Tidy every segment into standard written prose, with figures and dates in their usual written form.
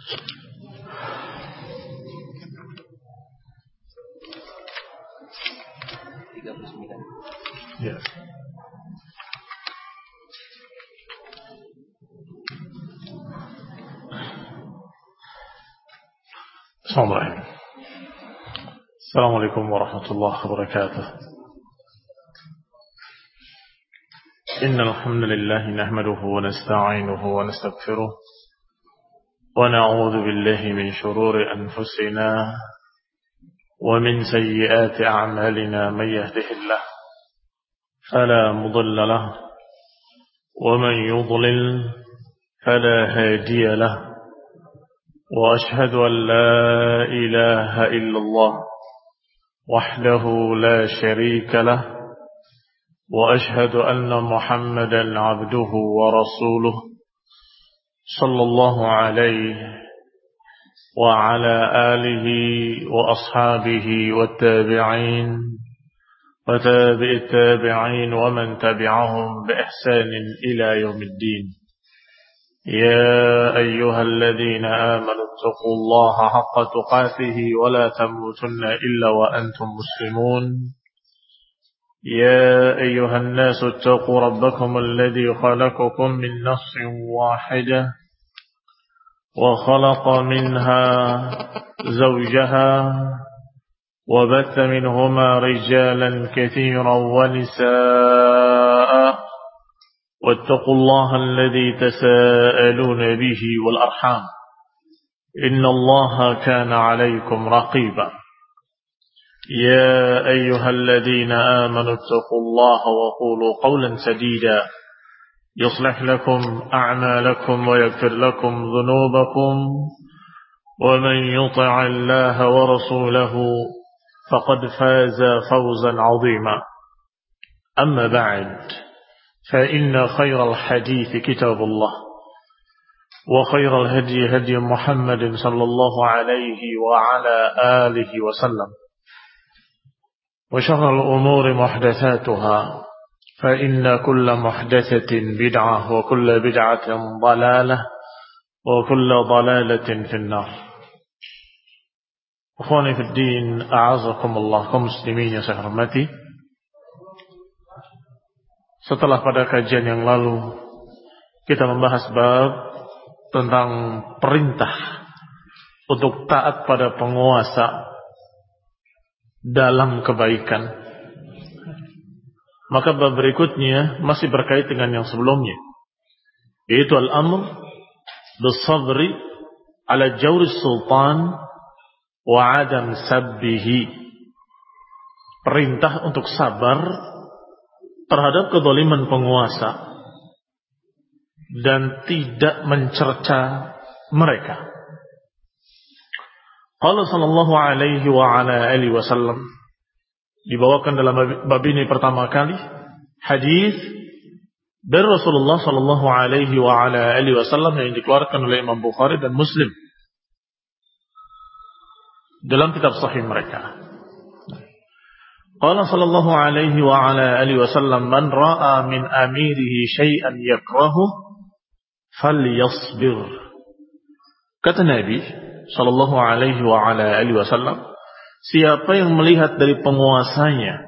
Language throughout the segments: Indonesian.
Ya. Assalamualaikum warahmatullahi wabarakatuh. Innal hamdalillah nahmaduhu wa nasta'inuhu wa nastaghfiruh wa na'udzu billahi min shururi anfusina wa min sayyiati a'malina may yahdihillahu fala mudilla lahu wa man yudlil fala hadiya lahu wa ashhadu an la ilaha illallah wahdahu la sharika lahu وأشهد أن محمدا عبده ورسوله صلى الله عليه وعلى آله وأصحابه والتابعين وتابع التابعين ومن تبعهم بإحسان إلى يوم الدين. يا أيها الذين آمنوا اتقوا الله حق تقاته ولا تموتن إلا وأنتم مسلمون. يا أيها الناس اتقوا ربكم الذي خلقكم من نفس واحدة وخلق منها زوجها وبث منهما رجالا كثيرا ونساء واتقوا الله الذي تساءلون به والأرحام إن الله كان عليكم رقيبا. يا أيها الذين آمنوا اتقوا الله وقولوا قولا سديدا يصلح لكم أعمالكم ويغفر لكم ذنوبكم ومن يطع الله ورسوله فقد فاز فوزا عظيما. أما بعد فإن خير الحديث كتاب الله وخير الهدي هدي محمد صلى الله عليه وعلى آله وسلم وشر الأمور محدثاتها فإن كل محدثة بدعة وكل بدعة ضلالة وكل ضلالة في النار. Ikhwani fi din, a'azakumullah, kaum muslimin yang saya hormati. Setelah pada kajian yang lalu kita membahas bab tentang perintah untuk taat pada penguasa dalam kebaikan, maka bab berikutnya masih berkait dengan yang sebelumnya, yaitu al-amr bis-sabri ala jawri sultan wa adam sabbihi, perintah untuk sabar terhadap kezaliman penguasa dan tidak mencerca mereka. Qala sallallahu alaihi wa ala alihi wasallam, dibawakan dalam bab ini pertama kali hadis dari Rasulullah sallallahu alaihi wa ala alihi wasallam yang dikeluarkan oleh Imam Bukhari dan Muslim dalam kitab sahih mereka. Qala sallallahu alaihi wa ala alihi wasallam, man ra'a min amirihi syai'an yakrahu falyasbir. Kata Nabi sallallahu alaihi wa ala alihi wasallam, siapa yang melihat dari penguasanya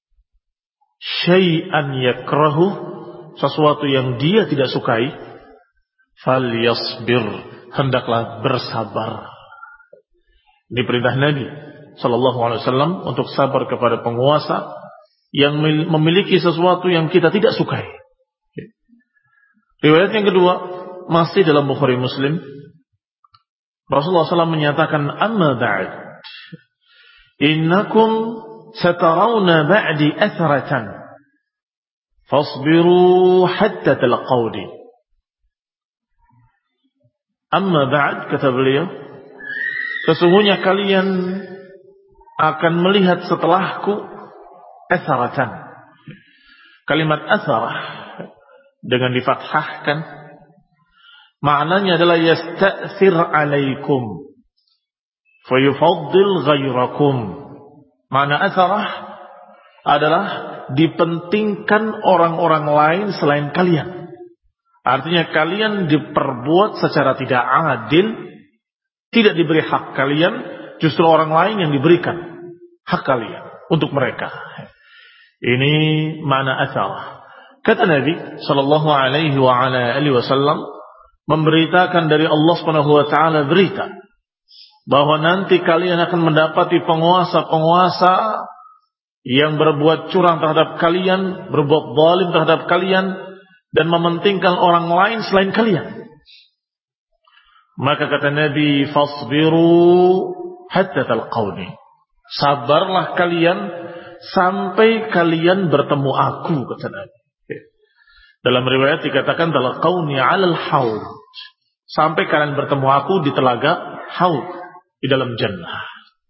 syai'an yakrahu, sesuatu yang dia tidak sukai, falyasbir, hendaklah bersabar. Ini perintah Nabi sallallahu alaihi wasallam untuk sabar kepada penguasa yang memiliki sesuatu yang kita tidak sukai. Riwayat yang kedua masih dalam Bukhari Muslim. Rasulullah SAW menyatakan, amma ba'd, innakum satarawna ba'di athratan fasbiru hatta talaqawni. Amma ba'd, kata beliau, sesungguhnya kalian akan melihat setelahku athratan. Kalimat athrah dengan difathahkan maknanya adalah yasta'thir alaikum fayufaddil ghairakum. Makna atharah adalah dipentingkan orang-orang lain selain kalian. Artinya kalian diperbuat secara tidak adil Tidak diberi hak kalian, justru orang lain yang diberikan hak kalian untuk mereka. Ini mana asal. Kata Nabi sallallahu alaihi wasallam memberitakan dari Allah Subhanahu wa taala berita bahwa nanti kalian akan mendapati penguasa-penguasa yang berbuat curang terhadap kalian, berbuat zalim terhadap kalian dan mementingkan orang lain selain kalian. Maka kata Nabi, fasbiru hatta talqauni. Sabarlah kalian sampai kalian bertemu aku, kata Nabi. Dalam riwayat dikatakan talqauni 'alal haud. Sampai kalian bertemu aku di telaga haud di dalam jannah.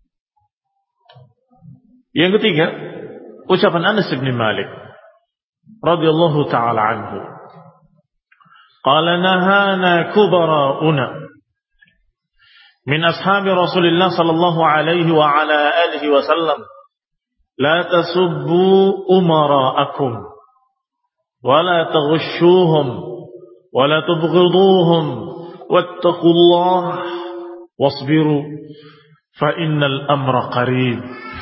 Yang ketiga, ucapan Anas bin Malik radhiyallahu taala anhu. Qala nahana kubara'una min ashabi Rasulillah sallallahu alaihi wa ala alihi wasallam la tasubbu umara'akum wa la taghushuhum wa la tubghiduhum wattaqullaha wasbiru fa innal amra qarib.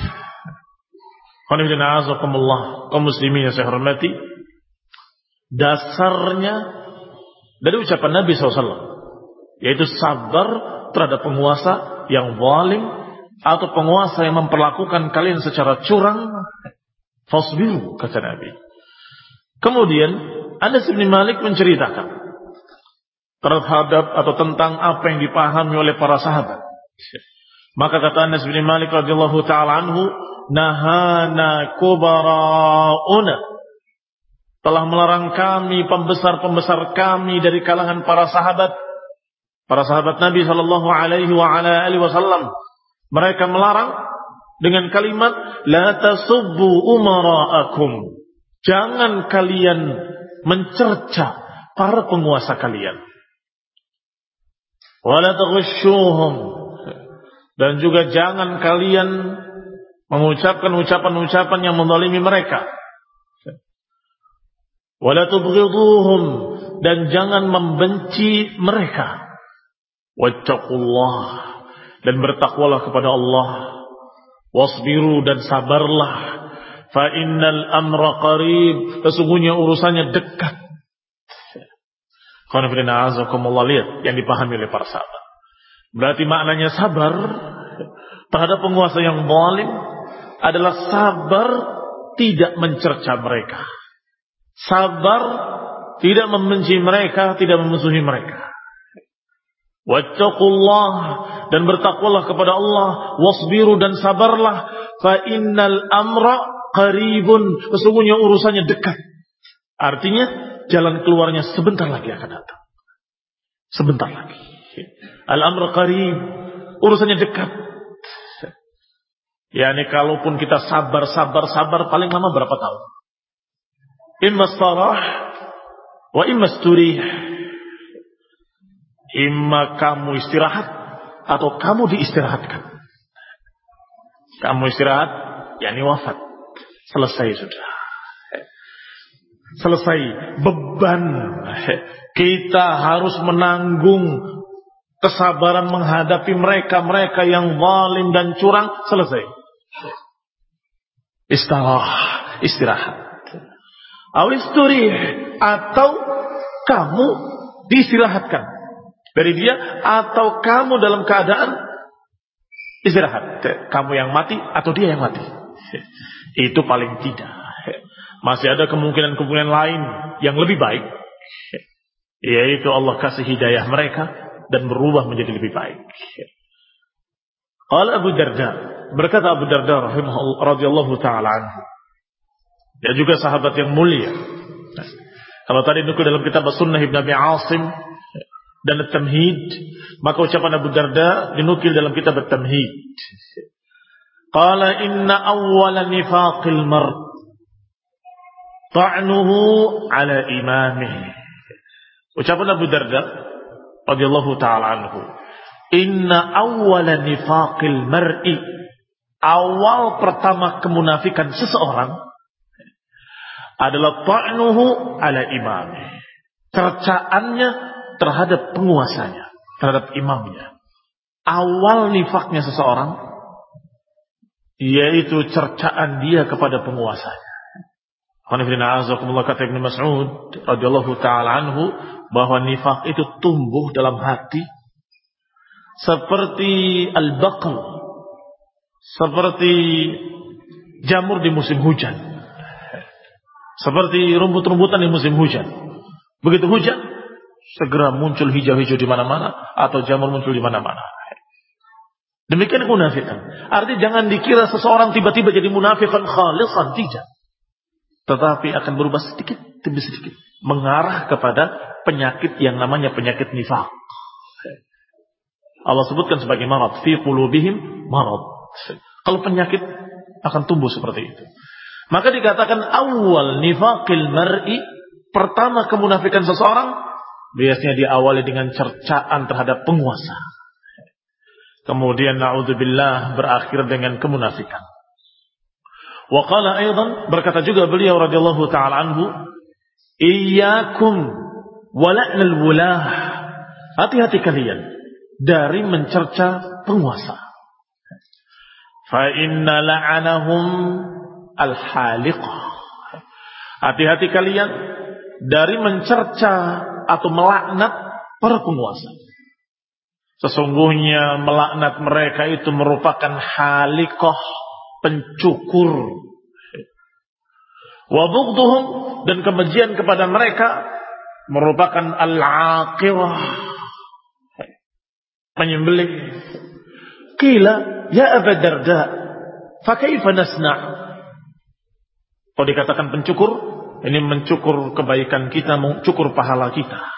Kaum muslimin yang saya hormati, dasarnya dari ucapan Nabi SAW yaitu sabar terhadap penguasa yang zalim atau penguasa yang memperlakukan kalian secara curang. Fasbiru, kata Nabi. Kemudian Anas bin Malik menceritakan terhadap atau tentang apa yang dipahami oleh para sahabat. Maka kata Anas bin Malik radhiyallahu taala anhu, nahana kubara'una, telah melarang kami pembesar-pembesar kami dari kalangan para sahabat Nabi sallallahu alaihi wa ala alihi wasallam. Mereka melarang dengan kalimat la tasubbu umara'akum. Jangan kalian mencerca para penguasa kalian. Wa la taghushuhum, dan juga jangan kalian mengucapkan ucapan-ucapan yang menzalimi mereka. Wa la tubghiduhum, dan jangan membenci mereka. Wattaqullah, dan bertakwalah kepada Allah. Wasbiru, dan sabarlah. Fa innal amra qarib, sesungguhnya urusannya dekat. Lihat yang dipahami oleh para sahabat. Berarti maknanya sabar terhadap penguasa yang zalim adalah sabar tidak mencerca mereka. Sabar tidak membenci mereka, tidak memusuhi mereka. Wattaqullah, dan bertakwalah kepada Allah. Wasbiru, dan sabarlah. Fa innal amra qaribun, sesungguhnya urusannya dekat. Artinya jalan keluarnya sebentar lagi akan datang. Sebentar lagi. Al-amr qarib, urusannya dekat. Yani kalaupun kita sabar paling lama berapa tahun? Imma sarah wa imma sturih. Imma kamu istirahat atau kamu diistirahatkan. Kamu istirahat, yani wafat. Selesai sudah. Selesai beban. Kita harus menanggung kesabaran menghadapi mereka yang zalim dan curang. Selesai. Istirahat. Awisturih, atau kamu diistirahatkan dari dia, atau kamu dalam keadaan istirahat. Kamu yang mati atau dia yang mati. Itu paling tidak. Masih ada kemungkinan lain yang lebih baik, yaitu Allah kasih hidayah mereka dan berubah menjadi lebih baik. Qala Abu Darda, berkata Abu Darda radhiyallahu taala anhu, dia juga sahabat yang mulia. Kalau tadi nukil dalam kitab Sunnah Ibn Abi Asim dan At-Tamhid, maka ucapan Abu Darda dinukil dalam kitab At-Tamhid. Qala inna awwala nifaqil mar' ta'nuhu ala imamih. Ucapan Abu Darda radhiyallahu taala anhu, inna awwala nifaqil mar'i, awal pertama kemunafikan seseorang adalah ta'nuhu ala imamih, cercaannya terhadap penguasanya, terhadap imamnya. awal nifaknya seseorang yaitu cercaan dia kepada penguasanya. Kata Ibnu Mas'ud radhiyallahu taala anhu bahwa nifak itu tumbuh dalam hati seperti al-baql, seperti jamur di musim hujan, seperti rumput-rumputan di musim hujan. Begitu hujan, segera muncul hijau-hijau di mana-mana atau jamur muncul di mana-mana. Demikian kemunafikan. Artinya jangan dikira seseorang tiba-tiba jadi munafikan khalisan, tidak. Tetapi akan berubah sedikit demi sedikit, mengarah kepada penyakit yang namanya penyakit nifaq. Allah sebutkan sebagai marad, fi qulubihim marad. Kalau penyakit akan tumbuh seperti itu. Maka dikatakan awal nifaqil mar'i, pertama kemunafikan seseorang biasanya diawali dengan cercaan terhadap penguasa. Kemudian na'udzubillah berakhir dengan kemunafikan. Wa qala aidan, berkata juga beliau radhiyallahu taala anhu, iyyakum wa la'nal wulah. Hati-hati kalian dari mencerca penguasa. Fa inna la'anahum al-haliqah. Hati-hati kalian dari mencerca atau melaknat para penguasa. Sesungguhnya melaknat mereka itu merupakan haliqah, pencukur. Wa bughdhum, dan kebencian kepada mereka merupakan al-aqirah, penyembelih. Qila ya Abu Darda, fa kaifa nasna'? Kalau dikatakan pencukur, ini mencukur kebaikan kita, mencukur pahala kita.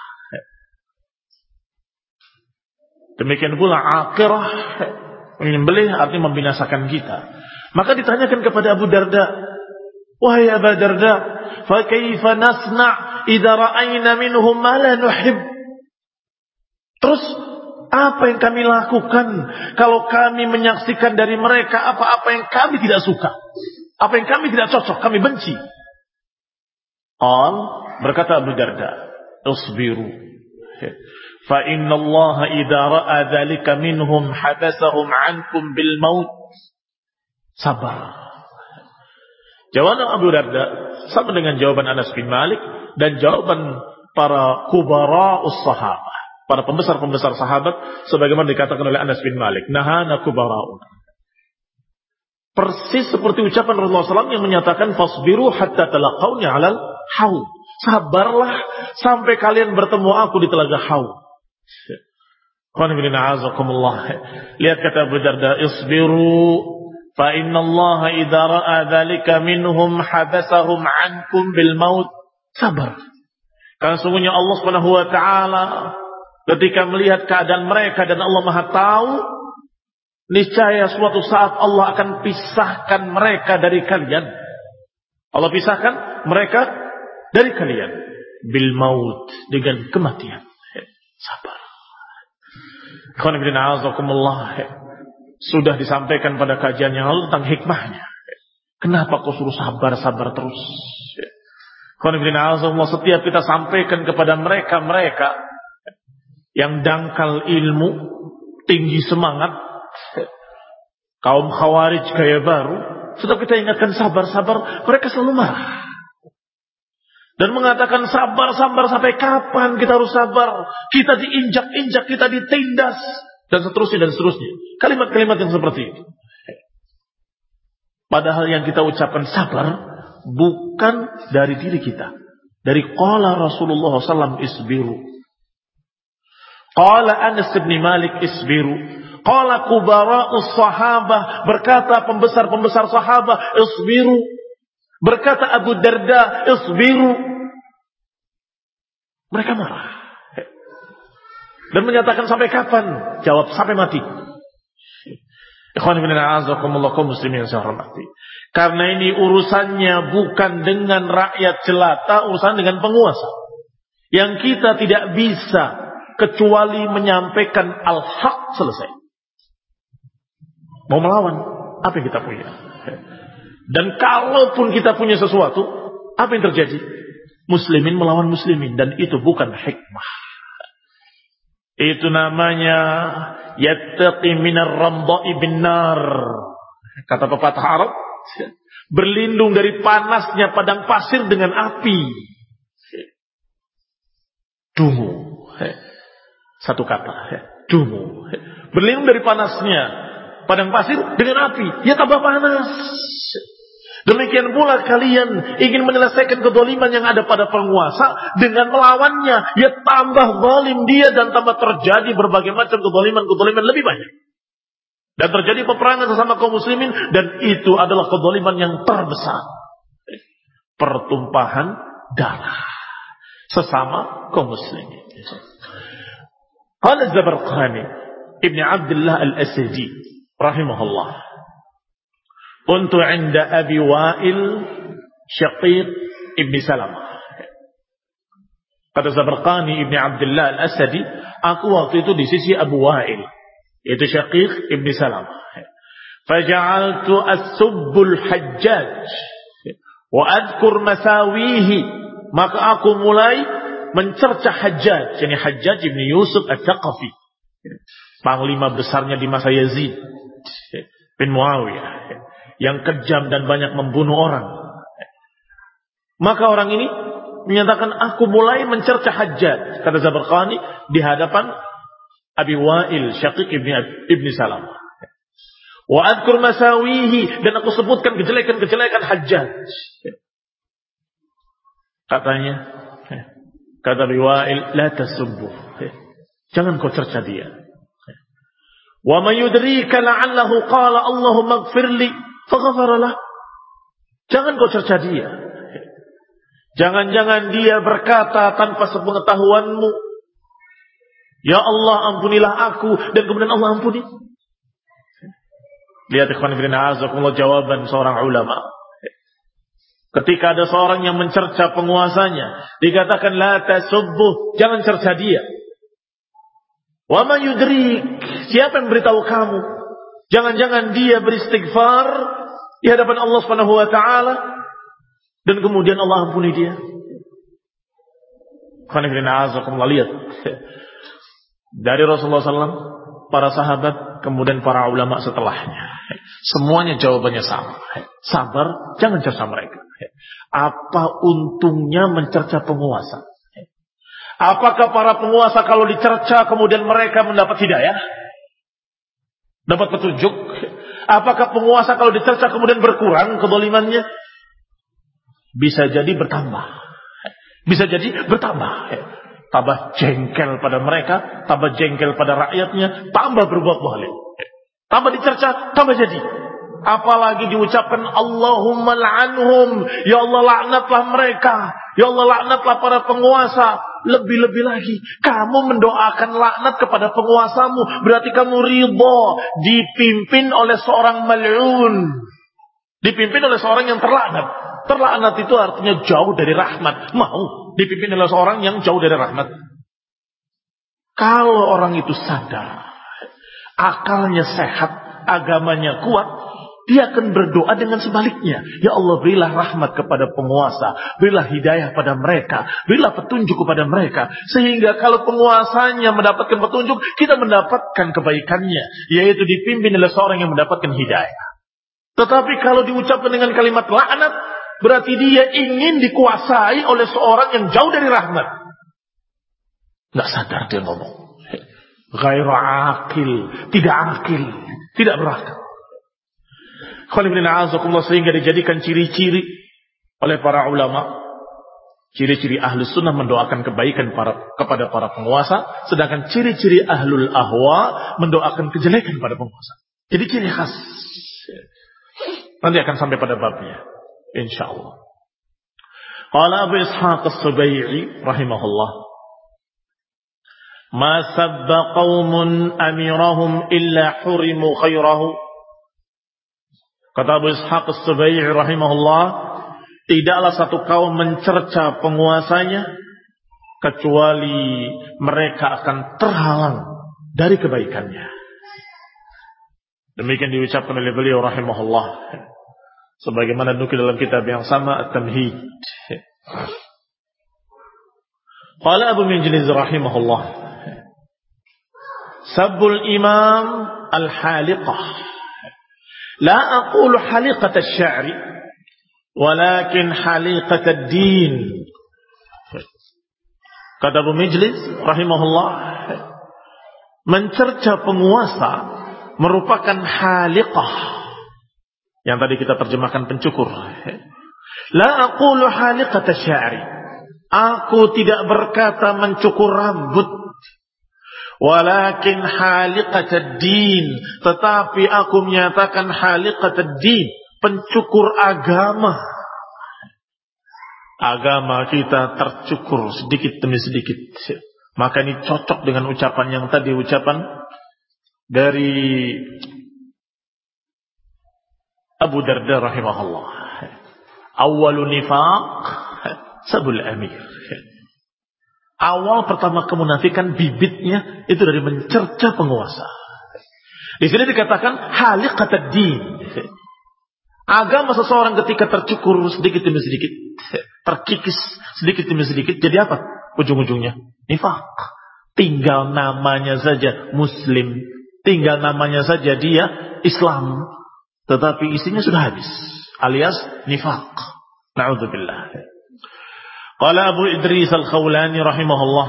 Demikian pula aqirah, menyembelih artinya membinasakan kita. Maka ditanyakan kepada Abu Darda, wahai Abu Darda, fa kaifa nasna' idza ra'ayna minhum ma la nuhib? Terus apa yang kami lakukan kalau kami menyaksikan dari mereka apa-apa yang kami tidak suka, apa yang kami tidak cocok, kami benci? Berkata Abu Darda, isbiru, fa inna Allah idza ra'a dzalika minhum habasahum 'ankum bil maut. Sabar. Jawaban Abu Darda sama dengan jawaban Anas bin Malik dan jawaban para kubara'us sahabah, para pembesar-pembesar sahabat, sebagaimana dikatakan oleh Anas bin Malik, nahana kubara'un. Persis seperti ucapan Rasulullah SAW yang menyatakan fasbiru hatta talaqawni 'alal haud. Sabarlah sampai kalian bertemu aku di telaga haud. Lihat kata Abu Darda, isbiru fa inna Allah idza ra'a dzalika minhum habasahum 'ankum bil maut. Sabar. Karena sungguhnya Allah Subhanahu wa taala ketika melihat keadaan mereka dan Allah Maha tahu, niscaya suatu saat Allah akan pisahkan mereka dari kalian. Allah pisahkan mereka dari kalian bil maut, dengan kematian. Sabar. Sudah disampaikan pada kajian yang lalu tentang hikmahnya. Kenapa kau suruh sabar-sabar terus? Setiap kita sampaikan kepada mereka yang dangkal ilmu, tinggi semangat, kaum khawarij gaya baru, setiap kita ingatkan sabar-sabar, mereka selalu marah dan mengatakan sabar sampai kapan kita harus sabar? Kita diinjak-injak, kita ditindas, dan seterusnya. Kalimat-kalimat yang seperti itu. Padahal yang kita ucapkan sabar bukan dari diri kita, dari qala Rasulullah SAW isbiru, qala Anas bin Malik isbiru, qala kubara'us sahabah, berkata pembesar-pembesar sahabah isbiru, berkata Abu Darda isbiru. Mereka marah dan menyatakan sampai kapan? Jawab sampai mati. Ikhwan fillah a'azakumullah kaum muslimin yang saya hormati. Karena ini urusannya bukan dengan rakyat jelata, urusan dengan penguasa. Yang kita tidak bisa kecuali menyampaikan al-haq, selesai. Mau melawan, apa yang kita punya? Dan kalaupun kita punya sesuatu, apa yang terjadi? Muslimin melawan muslimin, dan itu bukan hikmah. Itu namanya yattaqi minar ramda'i binnar. Kata pepatah Arab, berlindung dari panasnya padang pasir dengan api. Dungu. Satu kata, dungu. Berlindung dari panasnya padang pasir dengan api, ya tambah panas. Demikian pula kalian ingin menyelesaikan kezaliman yang ada pada penguasa dengan melawannya, ya tambah zalim dia dan tambah terjadi berbagai macam kezaliman lebih banyak. Dan terjadi peperangan sesama kaum muslimin, dan itu adalah kezaliman yang terbesar. Pertumpahan darah sesama kaum muslimin. Qala Az-Zabarqani Ibn Abdullah Al-Asadi rahimahullah, Kuntu 'inda Abi Wa'il Syaqiq Ibn Salamah. Kata Zabarqani Ibn Abdullah Al-Asadi, aku waktu itu di sisi Abu Wa'il, yaitu Syaqiq Ibn Salamah. Faja'altu as-subbul Hajjaj wa adkur masawihi, maka aku mulai mencerca Hajjaj, yakni Hajjaj Ibn Yusuf At-Thaqafi, panglima besarnya di masa Yazid bin Muawiyah, yang kejam dan banyak membunuh orang. Maka orang ini menyatakan, aku mulai mencerca Hajjaj, kata Zabarqani, di hadapan Abi Wa'il Syaqiq Ibn Salamah. Wa adkur masawihi, dan aku sebutkan kejelekan-kejelekan Hajjaj. Katanya, kata Abi Wa'il, la tasubbuh, jangan kau cerca dia. Wa man yudrika la'allahu qala Allahumma ighfirli faghfaralah. Jangan kau cerca dia. Jangan-jangan dia berkata tanpa sepengetahuanmu, ya Allah ampunilah aku, dan kemudian Allah ampuni. Lihat ikhwan fillah, azakumullah, jawaban seorang ulama. Ketika ada seorang yang mencerca penguasanya, dikatakan la tasubbuh, jangan cerca dia. Wa ma yudrik, siapa yang beritahu kamu? Jangan-jangan dia beristighfar di hadapan Allah Subhanahu wa taala dan kemudian Allah ampuni dia. Lihat dari Rasulullah SAW, para sahabat, kemudian para ulama setelahnya, semuanya jawabannya sama. Sabar, jangan cerca mereka. Apa untungnya mencerca penguasa? Apakah para penguasa kalau dicerca kemudian mereka mendapat hidayah? Dapat petunjuk? Apakah penguasa kalau dicerca kemudian berkurang kezalimannya? Bisa jadi bertambah. Bisa jadi bertambah. Tambah jengkel pada mereka, tambah jengkel pada rakyatnya, tambah berbuat zalim. Tambah dicerca, tambah jadi. Apalagi diucapkan Allahumma la'anhum, ya Allah laknatlah mereka, ya Allah laknatlah para penguasa. Lebih-lebih lagi, kamu mendoakan laknat kepada penguasamu, berarti kamu ridha dipimpin oleh seorang mal'un, dipimpin oleh seorang yang terlaknat. Terlaknat itu artinya jauh dari rahmat. Mau dipimpin oleh seorang yang jauh dari rahmat. Kalau orang itu sadar, akalnya sehat, agamanya kuat, dia akan berdoa dengan sebaliknya. Ya Allah, berilah rahmat kepada penguasa, berilah hidayah pada mereka, berilah petunjuk kepada mereka, sehingga kalau penguasanya mendapatkan petunjuk, kita mendapatkan kebaikannya, yaitu dipimpin oleh seorang yang mendapatkan hidayah. Tetapi kalau diucapkan dengan kalimat laknat, berarti dia ingin dikuasai oleh seorang yang jauh dari rahmat. Nggak sadar dia ngomong. Ghairu akil, tidak berakal. Sehingga dijadikan ciri-ciri oleh para ulama, ciri-ciri ahlu sunnah mendoakan kebaikan kepada para penguasa, sedangkan ciri-ciri ahlul ahwa mendoakan kejelekan pada penguasa. Jadi ciri khas. Nanti akan sampai pada babnya, insyaallah. Qala Abu Ishaq As-Subai'i rahimahullah, ma sabba qaumun amirahum illa hurimu khairahu. Kata Abu Ishaq As-Subai'i rahimahullah, tidaklah satu kaum mencerca penguasanya kecuali mereka akan terhalang dari kebaikannya. Demikian diucapkan oleh beliau rahimahullah, sebagaimana nukil dalam kitab yang sama, At-Tamhid. Qala Abu Minjiliz rahimahullah, sabbul imam al-haliqah. La aqulu haliqat asy-sya'ri, walakin haliqat ad-din. Kata Abu Mijlis rahimahullah, mencerca penguasa merupakan haliqah, yang tadi kita terjemahkan pencukur. La aqulu haliqat asy-sya'ri, aku tidak berkata mencukur rambut, walakin haliqat ad-din, tetapi aku menyatakan haliqat ad-din, pencukur agama. Agama kita tercukur sedikit demi sedikit. Maka ini cocok dengan ucapan yang tadi, ucapan dari Abu Darda rahimahullah. Awwalu nifaq sabul amir. Awal pertama kemunafikan bibitnya itu dari mencerca penguasa. Di sini dikatakan haliqat ad-din. Agama seseorang ketika tercukur sedikit demi sedikit, terkikis sedikit demi sedikit, jadi apa ujung-ujungnya? Nifaq. Tinggal namanya saja Muslim, tinggal namanya saja dia Islam, tetapi isinya sudah habis, alias nifaq. Na'udzubillah. Qala Abu Idris Al-Khawlani rahimahullah,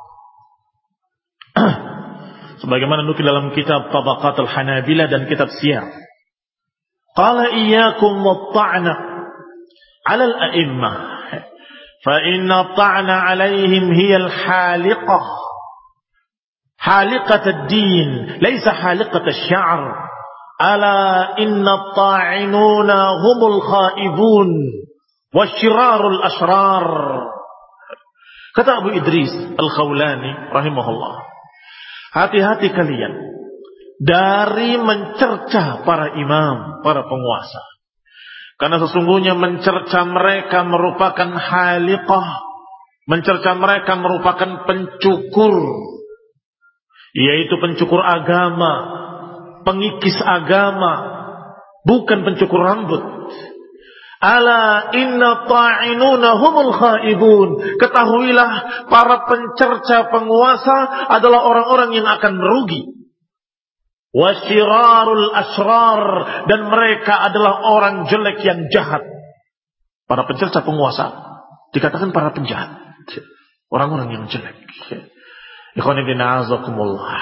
sebagaimana nukil dalam kitab Tabaqat Al-Hanabilah dan kitab Siyar, qala iyyakum wat-ta'na 'ala al-a'immah fa inna at-ta'na 'alayhim hiya al-haliqah haliqat ad-din laysa haliqat asy-sya'r ala inna at-ta'inuna humul khaibun wasyirarul asrar. Kata Abu Idris Al-Khawlani rahimahullah, hati-hati kalian dari mencerca para imam, para penguasa. Karena sesungguhnya mencerca mereka merupakan haliqah, mencerca mereka merupakan pencukur, yaitu pencukur agama, pengikis agama, bukan pencukur rambut. Ala inna ta'inuna humul khaibun. Ketahuilah para pencerca penguasa adalah orang-orang yang akan merugi. Wasyirarul asrar, dan mereka adalah orang jelek yang jahat. Para pencerca penguasa dikatakan para penjahat, orang-orang yang jelek. Ikhwan fillah azakumullah.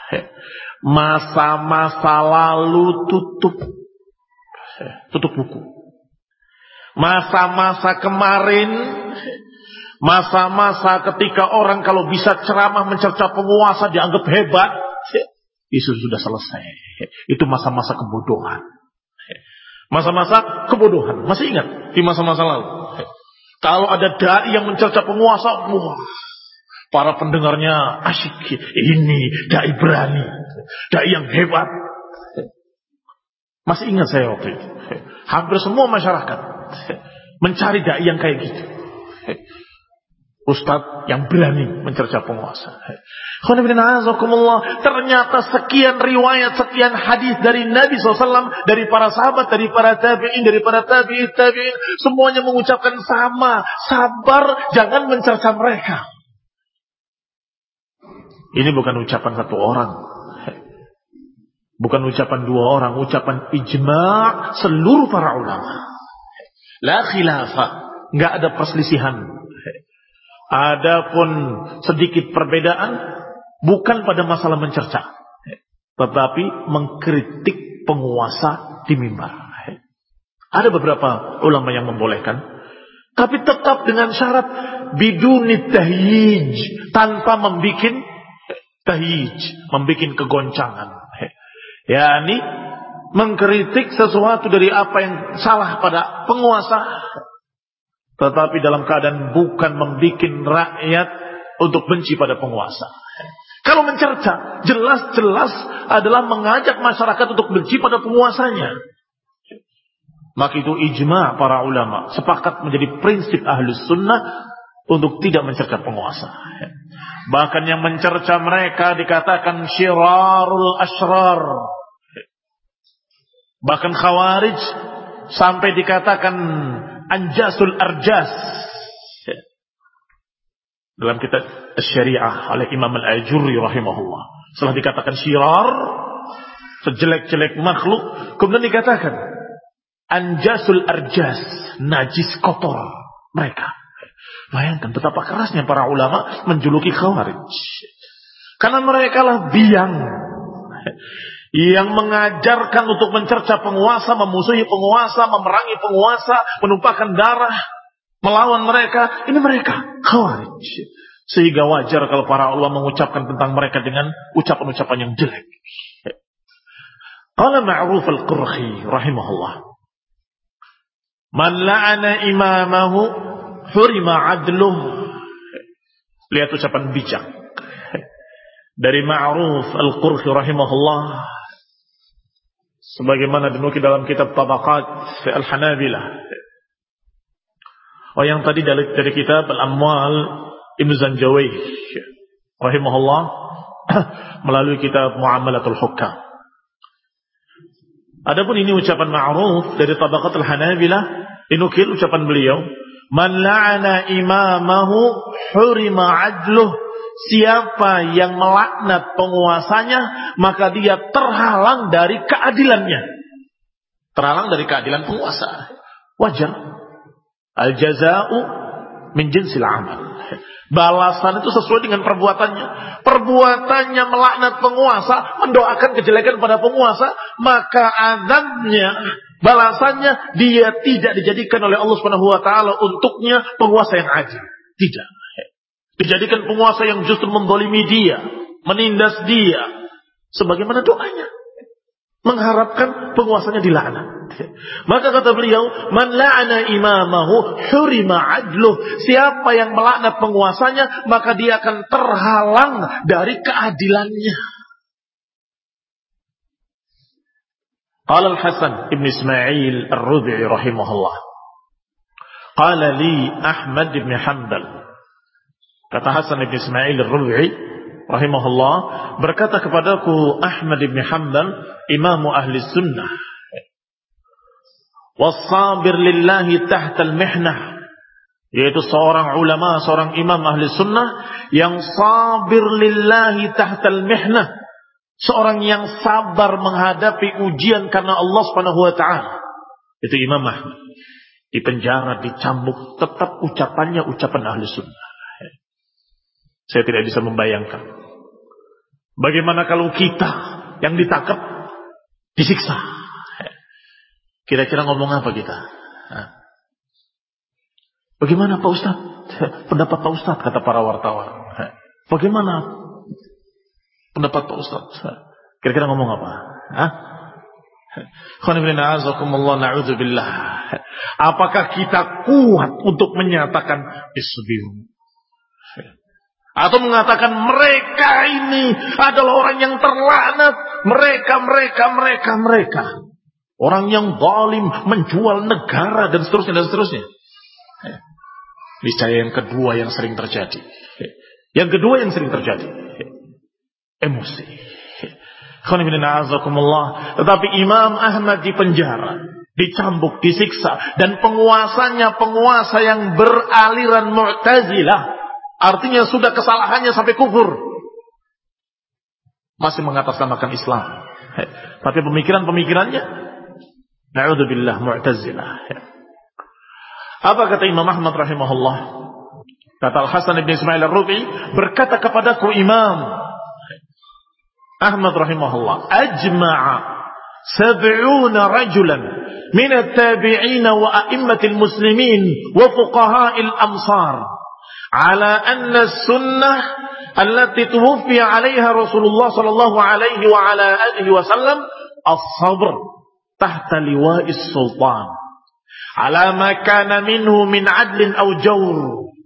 Masa-masa lalu tutup buku. Masa-masa kemarin, masa-masa ketika orang kalau bisa ceramah mencerca penguasa dianggap hebat, itu sudah selesai. Itu masa-masa kebodohan. Masa-masa kebodohan. Masih ingat di masa-masa lalu? Kalau ada dai yang mencerca penguasa, wah, para pendengarnya asyik. Ini dai berani, dai yang hebat. Masih ingat saya waktu itu. Hampir semua masyarakat mencari dai yang kayak gitu. Ustadz yang berani mencerca penguasa. Ternyata sekian riwayat, sekian hadis dari Nabi SAW, dari para sahabat, dari para tabi'in, dari para tabi'in, semuanya mengucapkan sama, sabar, jangan mencerca mereka. Ini bukan ucapan satu orang, bukan ucapan dua orang, ucapan ijma' seluruh para ulama. La khilafah, nggak ada perselisihan. Adapun sedikit perbedaan bukan pada masalah mencerca, tetapi mengkritik penguasa di mimbar. Ada beberapa ulama yang membolehkan, tapi tetap dengan syarat bidunit tahyij, tanpa membikin tahyij, membikin kegoncangan. yakni mengkritik sesuatu dari apa yang salah pada penguasa, tetapi dalam keadaan bukan membikin rakyat untuk benci pada penguasa. Kalau mencerca, jelas-jelas adalah mengajak masyarakat untuk benci pada penguasanya. Maka itu ijma' para ulama, sepakat menjadi prinsip ahlus sunnah untuk tidak mencerca penguasa. Bahkan yang mencerca mereka dikatakan syirarul asrar. Bahkan khawarij sampai dikatakan anjasul arjas. Dalam kitab Syariah oleh Imam Al-Ajurri rahimahullah, Setelah dikatakan syirar, sejelek-jelek makhluk, kemudian dikatakan anjasul arjas, najis kotor mereka. Bayangkan betapa kerasnya para ulama menjuluki Khawarij. Karena mereka lah biang yang mengajarkan untuk mencerca penguasa, memusuhi penguasa, memerangi penguasa, menumpahkan darah, melawan mereka. Ini mereka Khawarij. Sehingga wajar kalau para ulama mengucapkan tentang mereka dengan ucapan-ucapan yang jelek. Qala Ma'ruf al-Qurhi rahimahullah, man la'ana imamahu hurima adluh. Lihat ucapan bijak dari Ma'ruf al-Qurhi rahimahullah, sebagaimana dinukil dalam kitab Tabaqat al-Hanabilah. Yang tadi dari kitab Al-Amwal Ibn Zanjawi rahimahullah melalui kitab Muamalatul Hukam. Adapun ini ucapan Ma'ruf dari Tabaqat al-Hanabilah, dinukil ucapan beliau, man la'ana imamahu hurima adluh. Siapa yang melaknat penguasanya, maka dia terhalang dari keadilannya. Terhalang dari keadilan penguasa. Wajar. Al-jaza'u min jinsil amal. Balasan itu sesuai dengan perbuatannya. Perbuatannya melaknat penguasa, mendoakan kejelekan pada penguasa, maka azabnya, balasannya, dia tidak dijadikan oleh Allah Subhanahu wa taala untuknya penguasa yang adil. Tidak. Dijadikan penguasa yang justru mendolimi dia, menindas dia, sebagaimana doanya, mengharapkan penguasanya dilaknat. Maka kata beliau, man la'ana imamahu hurima adluh. Siapa yang melaknat penguasanya, maka dia akan terhalang dari keadilannya. Qala al-Hasan ibn Ismail ar-Rubi'i rahimahullah, qala li Ahmad ibn Hanbal. Kata Hasan ibn Ismail ar-Rubi'i rahimahullah, berkata kepadaku Ahmad ibn Hanbal, imamu ahli sunnah, was-sabir lillahi tahta al-mihnah, yaitu seorang ulama, seorang imam ahli sunnah yang sabir lillahi tahta al-mihnah, seorang yang sabar menghadapi ujian karena Allah Subhanahu wa taala. Itu Imam Ahmad. Di penjara, dicambuk, tetap ucapannya ucapan ahli sunnah. Saya tidak bisa membayangkan bagaimana kalau kita yang ditangkap disiksa. Kira-kira ngomong apa kita? Bagaimana Pak Ustaz? Pendapat Pak Ustaz, kata para wartawan. Bagaimana pendapat Pak Ustaz? Kira-kira ngomong apa? Apakah kita kuat untuk menyatakan isbiru? Atau mengatakan mereka ini adalah orang yang terlaknat, mereka. Orang yang zalim, menjual negara dan seterusnya. Niscaya yang kedua yang sering terjadi. Emosi. Tetapi Imam Ahmad di penjara, dicambuk, disiksa, dan penguasanya penguasa yang beraliran Mu'tazilah. Artinya sudah kesalahannya sampai kufur, masih mengatasnamakan Islam. Tapi pemikirannya, na'udzubillah, Mu'tazilah. Apa kata Imam Ahmad rahimahullah? Kata Al-Hasan ibn Ismail ar-Rubi'i, berkata kepadaku Imam Ahmad rahimahullah, ajma'a 70 rajulan min at-tabi'in wa a'immatil muslimin wa fuqaha'il amsar على أن السنة التي توفي عليها رسول الله صلى الله عليه وعلى آله وسلم الصبر تحت لواء السلطان على ما كان منه من عدل أو جور.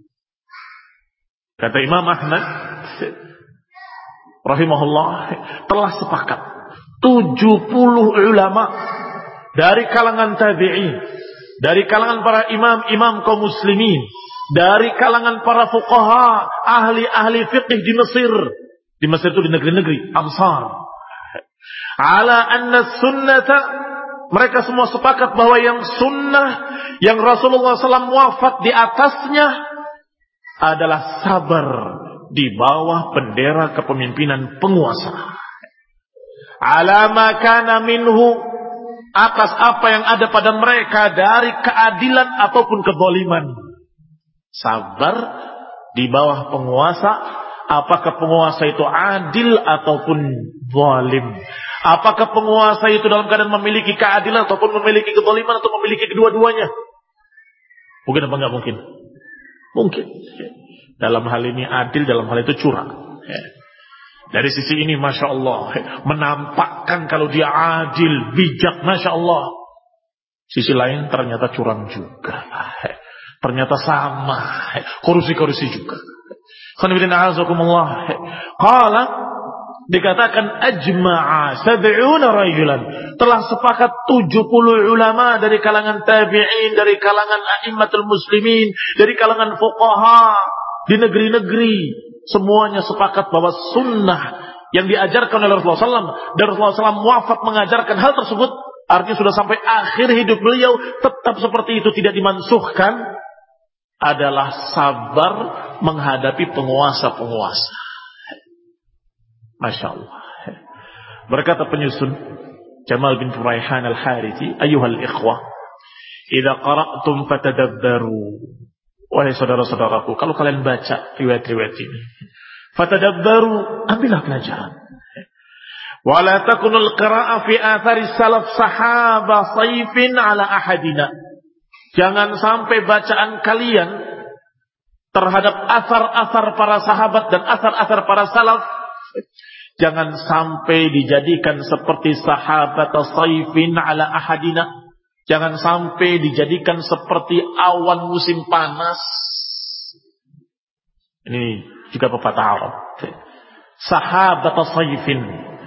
Kata Imam Ahmad rahimahullah, telah sepakat 70 ulama dari kalangan tabi'in, dari kalangan para imam-imam kaum muslimin, dari kalangan para fuqaha, ahli-ahli fiqih di Mesir. Di Mesir itu di negeri-negeri Amsar. Ala anna sunnata, mereka semua sepakat bahwa yang sunnah, yang Rasulullah SAW wafat di atasnya adalah sabar di bawah bendera kepemimpinan penguasa. Ala ma kana minhu, atas apa yang ada pada mereka dari keadilan ataupun kezaliman. Sabar di bawah penguasa, apakah penguasa itu adil ataupun zalim. Apakah penguasa itu dalam keadaan memiliki keadilan ataupun memiliki kezaliman atau memiliki kedua-duanya. Mungkin apa enggak mungkin? Mungkin. Dalam hal ini adil, dalam hal itu curang. Dari sisi ini Masya Allah, menampakkan kalau dia adil, bijak, Masya Allah. Sisi lain ternyata curang juga. Ternyata sama, korupsi juga. Qala, dikatakan ajma'a sab'una rajulan, telah sepakat 70 ulama dari kalangan tabi'in, dari kalangan a'immatul muslimin, dari kalangan fuqaha di negeri-negeri, semuanya sepakat bahwa sunnah yang diajarkan oleh Rasulullah SAW, dan Rasulullah SAW wafat mengajarkan hal tersebut, artinya sudah sampai akhir hidup beliau tetap seperti itu, tidak dimansuhkan, adalah sabar menghadapi penguasa-penguasa. Masya Allah. Berkata penyusun Jamal bin Furaihan al-Harithi, ayyuhal ikhwah, idza qara'tum fatadabbaru. Wahai saudara-saudaraku, kalau kalian baca riwayat-riwayat ini, fatadabbaru, ambillah pelajaran. Wa la takunul qira'ah fi athari salaf sahaba sayfin ala ahadina. Jangan sampai bacaan kalian terhadap asar-asar para sahabat dan asar-asar para salaf, jangan sampai dijadikan seperti sahabat sayfin ala ahadina. Jangan sampai dijadikan seperti awan musim panas. Ini juga pepatah Arab. Sahabat sayfin.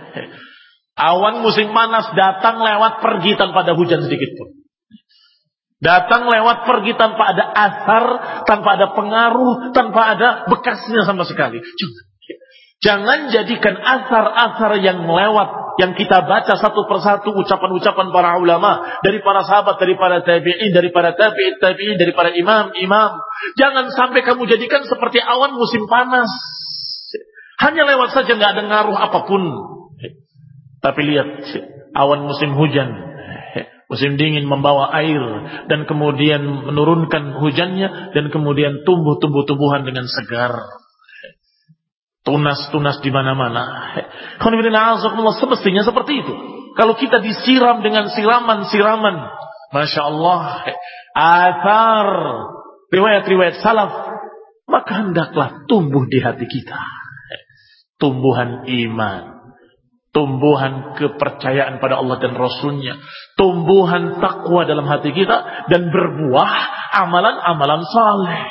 Awan musim panas datang lewat pergi tanpa ada hujan sedikit pun. Datang lewat pergi tanpa ada asar, tanpa ada pengaruh, tanpa ada bekasnya sama sekali. Jangan jadikan asar-asar yang lewat, yang kita baca satu persatu ucapan-ucapan para ulama, dari para sahabat, dari para tabi'in, dari para tabi'in, dari para imam-imam. Jangan sampai kamu jadikan seperti awan musim panas. Hanya lewat saja, nggak ada ngaruh apapun. Tapi lihat, awan musim hujan, musim dingin membawa air, dan kemudian menurunkan hujannya, dan kemudian tumbuh tumbuhan dengan segar. Tunas-tunas di mana-mana. Semestinya seperti itu. Kalau kita disiram dengan siraman-siraman, Masya Allah, athar riwayat-riwayat salaf, maka hendaklah tumbuh di hati kita tumbuhan iman, tumbuhan kepercayaan pada Allah dan Rasulnya, tumbuhan takwa dalam hati kita, dan berbuah amalan-amalan saleh.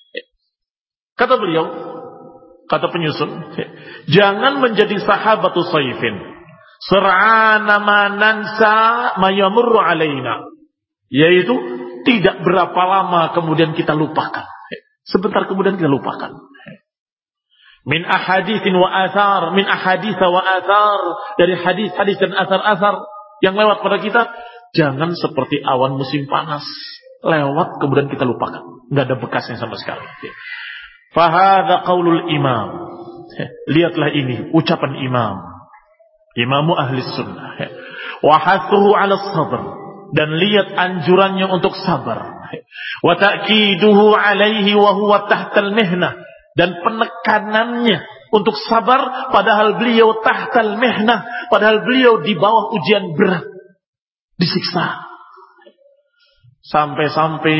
Kata beliau, kata penyusun, jangan menjadi sahabatus sayfin ser'ana ma nansa ma yamurru alaina, yaitu tidak berapa lama kemudian kita lupakan, sebentar kemudian kita lupakan. Min ahaditsin wa athar, min ahaditsa wa athar, dari hadis-hadis dan athar-athar yang lewat pada kita, jangan seperti awan musim panas lewat kemudian kita lupakan, enggak ada bekasnya sama sekali. Fahadha qaulul imam. Lihatlah ini ucapan imamu ahli sunnah. Wa hathuhu 'ala sabr, dan lihat anjurannya untuk sabar. Wa ta'kiduhu 'alaihi wa huwa tahtal mihnah, dan penekanannya untuk sabar padahal beliau tahtal mihnah, padahal beliau di bawah ujian berat, disiksa. Sampai-sampai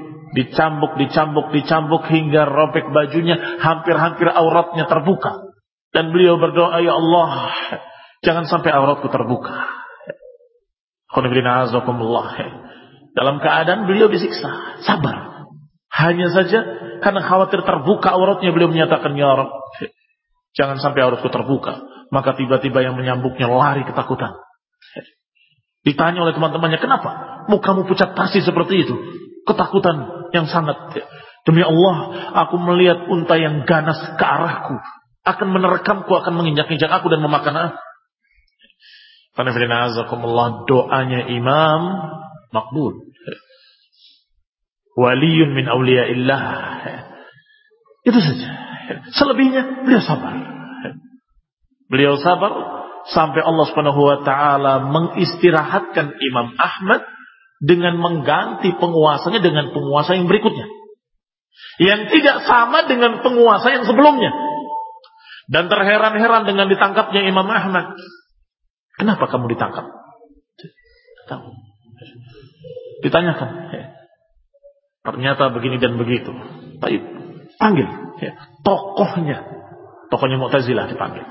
dicambuk hingga robek bajunya, hampir-hampir auratnya terbuka. Dan beliau berdoa, ya Allah, jangan sampai auratku terbuka. Dalam keadaan beliau disiksa, sabar. Hanya saja karena khawatir terbuka auratnya, beliau menyatakan, ya Rabb, jangan sampai auratku terbuka. Maka tiba-tiba yang menyambuknya lari ketakutan. Ditanya oleh teman-temannya, kenapa mukamu pucat pasi seperti itu? Ketakutan yang sangat. Demi Allah, aku melihat unta yang ganas ke arahku, akan menerkamku, akan menginjak-injak aku dan memakan aku. Doanya imam makbul. Waliyun min awliyaillah. Itu saja. Selebihnya beliau sabar. Beliau sabar sampai Allah Subhanahu wa taala mengistirahatkan Imam Ahmad dengan mengganti penguasanya dengan penguasa yang berikutnya, yang tidak sama dengan penguasa yang sebelumnya. Dan terheran-heran dengan ditangkapnya Imam Ahmad. Kenapa kamu ditangkap? Tahu. Ditanyakan. Ternyata begini dan begitu. Baik, panggil. Tokohnya Mu'tazilah dipanggil.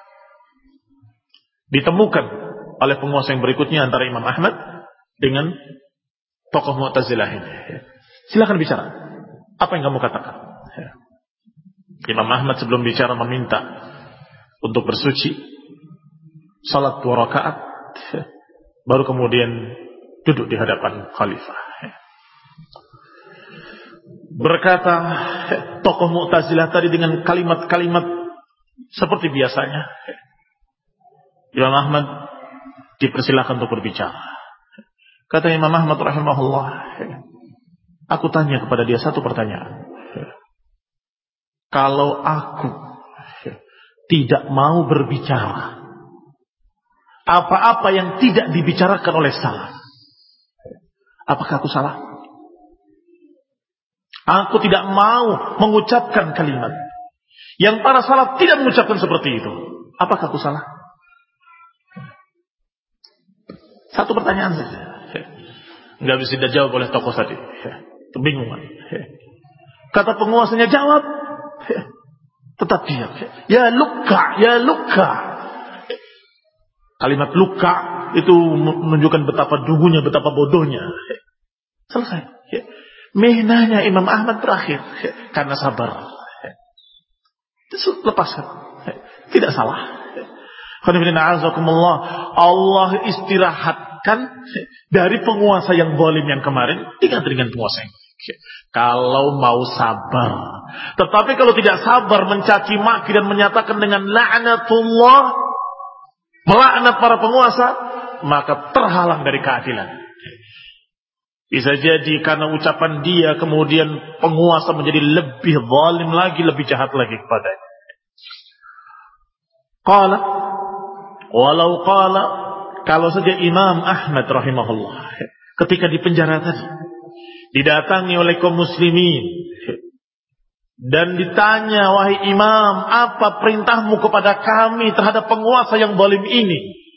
Ditemukan oleh penguasa yang berikutnya antara Imam Ahmad dengan tokoh Mu'tazilah ini. Silakan bicara. Apa yang kamu katakan? Imam Ahmad sebelum bicara meminta untuk bersuci, salat 2 rakaat, baru kemudian duduk di hadapan khalifah. Berkata tokoh Mu'tazilah tadi dengan kalimat-kalimat seperti biasanya. Imam Ahmad dipersilakan untuk berbicara. Kata Imam Ahmad rahimahullah, aku tanya kepada dia satu pertanyaan. Kalau aku tidak mau berbicara apa-apa yang tidak dibicarakan oleh salaf, apakah aku salah? Aku tidak mau mengucapkan kalimat yang para salaf tidak mengucapkan seperti itu, apakah aku salah? Satu pertanyaan saja. Nggak bisa dijawab oleh tokoh tadi. Kebingungan. Kata penguasanya jawab. Tetap diam. Ya luka. Kalimat luka itu menunjukkan betapa dungunya, betapa bodohnya. Selesai. Mihnanya Imam Ahmad berakhir karena sabar. Lepaskan. Tidak salah. Allah istirahatkan dari penguasa yang zalim yang kemarin diganti dengan penguasa yang baik. Kalau mau sabar. Tetapi kalau tidak sabar mencaci maki dan menyatakan dengan la'natullah, melaknat para penguasa, maka terhalang dari keadilan. Bisa jadi karena ucapan dia kemudian penguasa menjadi lebih zalim lagi, lebih jahat lagi kepadanya. Kalau saja Imam Ahmad rahimahullah ketika di penjara tadi didatangi oleh kaum muslimin dan ditanya, wahai imam, apa perintahmu kepada kami terhadap penguasa yang zalim ini?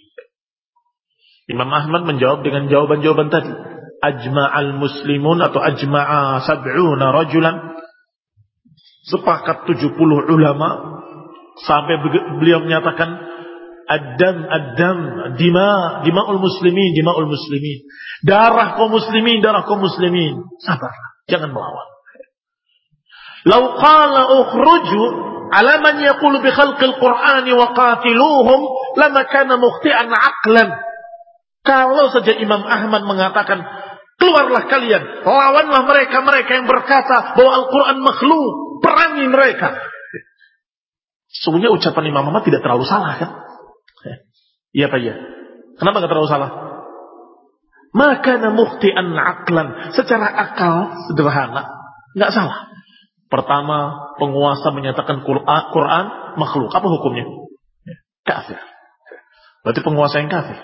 Imam Ahmad menjawab dengan jawaban-jawaban tadi. Ajma'al muslimun atau ajma'a sab'una rajulan, sepakat 70 ulama, sampai beliau menyatakan ad-dam dima'ul muslimin, darah kaum muslimin. Sabar, jangan melawan. Law qala ukhruju ala man yaqulu bi khalqil qur'ani wa qatiluhum lama kana mukhti'an aqlan. Kalau saja Imam Ahmad mengatakan, keluarlah kalian, lawanlah mereka yang berkata bahwa Al-Quran makhluk, perangi mereka. Sesungguhnya ucapan Imam Ahmad tidak terlalu salah, kan? Iya Pak, iya. Kenapa tidak terlalu salah? Maka mukhti'an aqlan, secara akal sederhana enggak salah. Pertama, penguasa menyatakan Quran makhluk. Apa hukumnya? Kafir. Berarti penguasa yang kafir.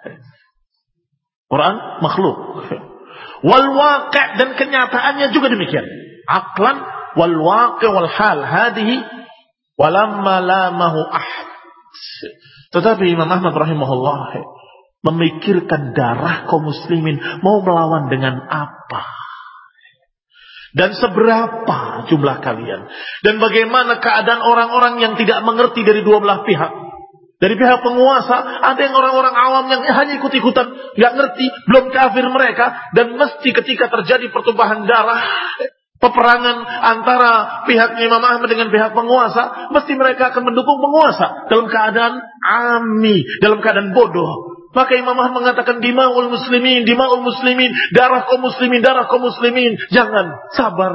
Quran makhluk. Wal waqi' dan kenyataannya juga demikian. Aqlan wal waqi' wal hal hadhihi walamma lamahu ahad. Tetapi Imam Ahmad rahimahullah memikirkan darah kaum muslimin, mau melawan dengan apa? Dan seberapa jumlah kalian? Dan bagaimana keadaan orang-orang yang tidak mengerti dari dua belah pihak? Dari pihak penguasa, ada yang orang-orang awam yang hanya ikut-ikutan, nggak ngerti, belum kafir mereka, dan mesti ketika terjadi pertumpahan darah, peperangan antara pihak Imam Ahmad dengan pihak penguasa, mesti mereka akan mendukung penguasa dalam keadaan ami, dalam keadaan bodoh. Maka Imam Ahmad mengatakan dima'ul muslimin, darah kaum muslimin. Jangan, sabar.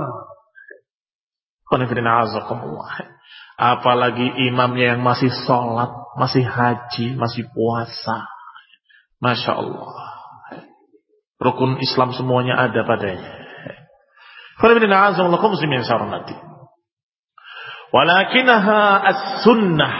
Apalagi imamnya yang masih sholat, masih haji, masih puasa. Masya Allah. Rukun Islam semuanya ada padanya. Walakinaha as-sunnah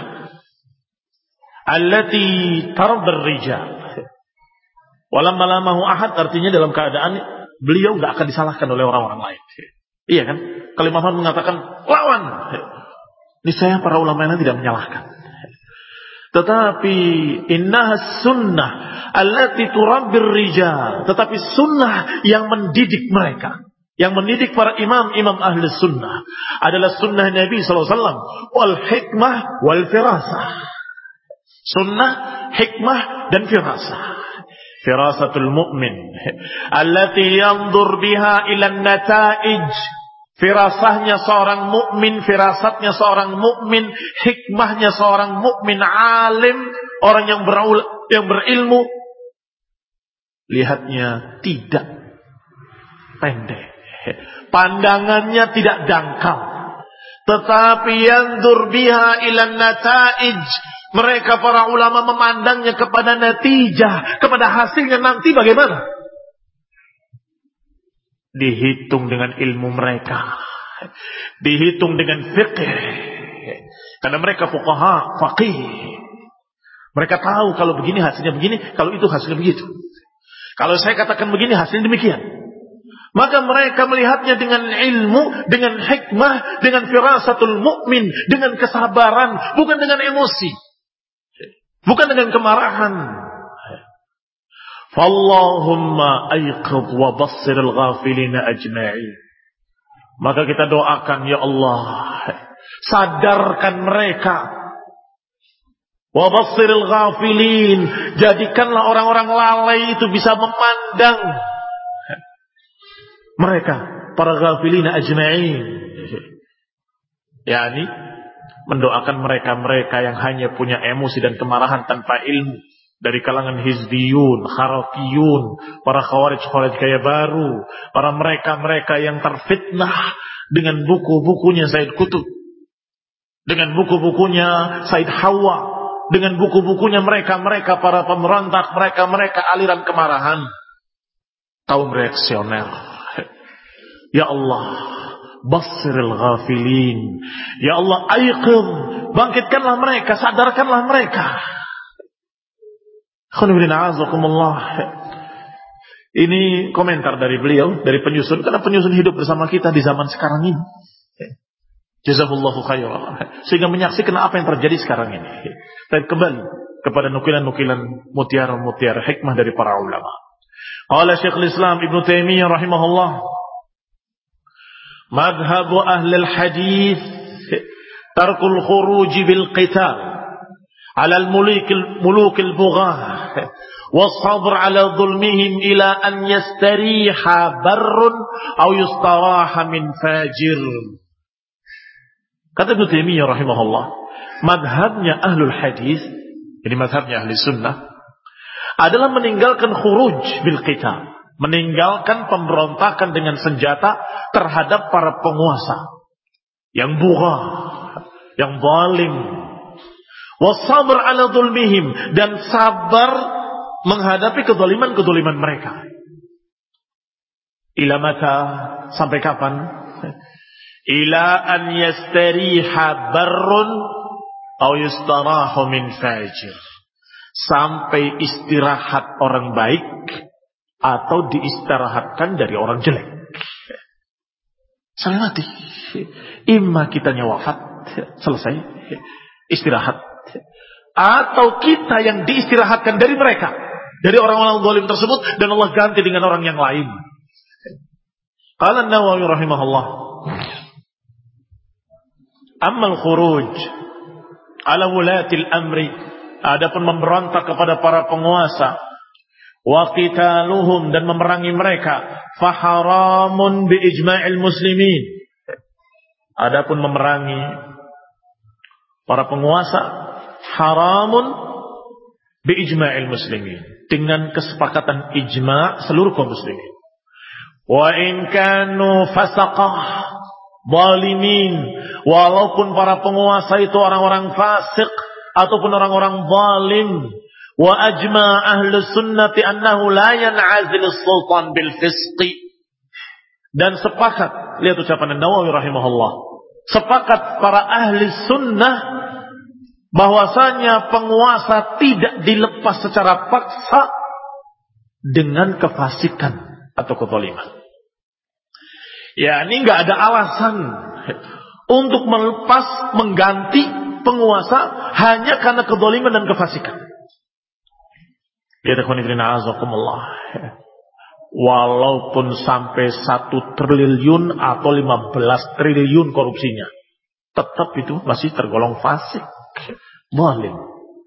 allati tarbar rijal. Walamma lamahu ahad, artinya dalam keadaan beliau enggak akan disalahkan oleh orang-orang lain. Iya kan? Kalau Imam Ahmad mengatakan lawan, niscaya para ulama lain tidak menyalahkan. Tetapi innaha sunnah allati turabbir rijal, tetapi sunnah yang mendidik mereka, yang mendidik para imam-imam ahli sunnah adalah sunnah Nabi SAW, wal hikmah wal firasah. Sunnah, hikmah dan firasah. Firasatul mu'min allati yanzur biha ila an-nata'ij. Firasahnya seorang mukmin, firasatnya seorang mukmin, hikmahnya seorang mukmin alim, orang yang berilmu, lihatnya tidak pendek, pandangannya tidak dangkal, tetapi yanzur biha ilan nata'ij. Mereka para ulama memandangnya kepada natijah, kepada hasilnya nanti bagaimana. Dihitung dengan ilmu mereka, dihitung dengan fiqh, karena mereka fuqaha, faqih. Mereka tahu kalau begini hasilnya begini, kalau itu hasilnya begitu. Kalau saya katakan begini hasilnya demikian. Maka mereka melihatnya dengan ilmu, dengan hikmah, dengan firasatul mukmin, dengan kesabaran, bukan dengan emosi, bukan dengan kemarahan. Fallahumma ayqidh wa bassiril ghafilina ajma'in. Maka kita doakan, ya Allah, sadarkan mereka. Wa bassiril ghafilin, jadikanlah orang-orang lalai itu bisa memandang mereka, para ghafilina ajma'in. Yani mendoakan mereka-mereka yang hanya punya emosi dan kemarahan tanpa ilmu, dari kalangan hizbiyun, kharakiyun, para khawarij gaya baru, para mereka-mereka yang terfitnah dengan buku-bukunya Said Qutb, dengan buku-bukunya Said Hawa, dengan buku-bukunya mereka-mereka para pemberontak, mereka-mereka aliran kemarahan, kaum reaksioner. Ya Allah, bassiril ghafilin. Ya Allah, ayqidh, bangkitkanlah mereka, sadarkanlah mereka. Ini komentar dari beliau, dari penyusun, karena penyusun hidup bersama kita di zaman sekarang ini. Jazakallahu khairan. Sehingga menyaksikan apa yang terjadi sekarang ini. Dan kembali kepada nukilan-nukilan mutiara-mutiara hikmah dari para ulama. Qala Syekhul Islam Ibnu Taimiyah rahimahullah, madhabu ahli al-hadith tarkul khuruj bil qital على الملوك البغاة والصبر على ظلمهم إلى أن يستريح بر أو يستراح من فاجر. Kata Ibnu Taimiyah rahimahullah, madhabnya ahlul hadis, ini madhabnya ahli sunnah, adalah meninggalkan khuruj bil qital, meninggalkan pemberontakan dengan senjata terhadap para penguasa yang bugha, yang zalim. Wasabr ala dhulmihim, dan sabar menghadapi kezaliman-kezaliman mereka. Ila mata, sampai kapan? Ila an yastariha barrun aw yustarahu min fajir. Sampai istirahat orang baik atau diistirahatkan dari orang jelek. Sampai mati. Imma kitanya wafat, selesai, istirahat, atau kita yang diistirahatkan dari mereka, dari orang-orang zalim tersebut, dan Allah ganti dengan orang yang lain. Qala An-Nawawi rahimahullah, ammal khuruj ala wulatil amri, adapun memberontak kepada para penguasa, wa qitaluhum, dan memerangi mereka, fa haramun bi ijma'il muslimin. Adapun memerangi para penguasa haramun bi ijma'il muslimin, dengan kesepakatan ijma' seluruh kaum muslimin. Wa in kanu fasaqah zalimin, walaupun para penguasa itu orang-orang fasik ataupun orang-orang zalim. Wa ajma' ahli sunnati annahu la yan'azil as-sultan bil fisqi, dan sepakat, lihat ucapan An-Nawawi rahimahullah, sepakat para ahli sunnah bahwasanya penguasa tidak dilepas secara paksa dengan kefasikan atau kezaliman. Ya, ini nggak ada alasan untuk melepas, mengganti penguasa hanya karena kezaliman dan kefasikan. Ya, walaupun sampai 1 triliun atau 15 triliun korupsinya, tetap itu masih tergolong fasik, zalim.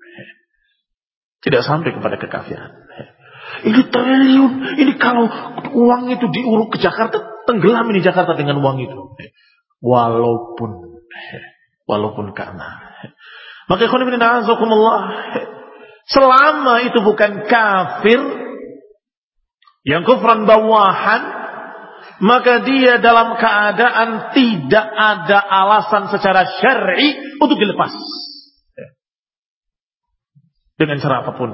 Tidak sampai kepada kekafiran. Ini triliun, ini kalau uang itu diuruk ke Jakarta, tenggelam ini Jakarta dengan uang itu. Walaupun karena. Maka selama itu bukan kafir yang kufran bawahan, maka dia dalam keadaan tidak ada alasan secara syar'i untuk dilepas dengan cara apapun.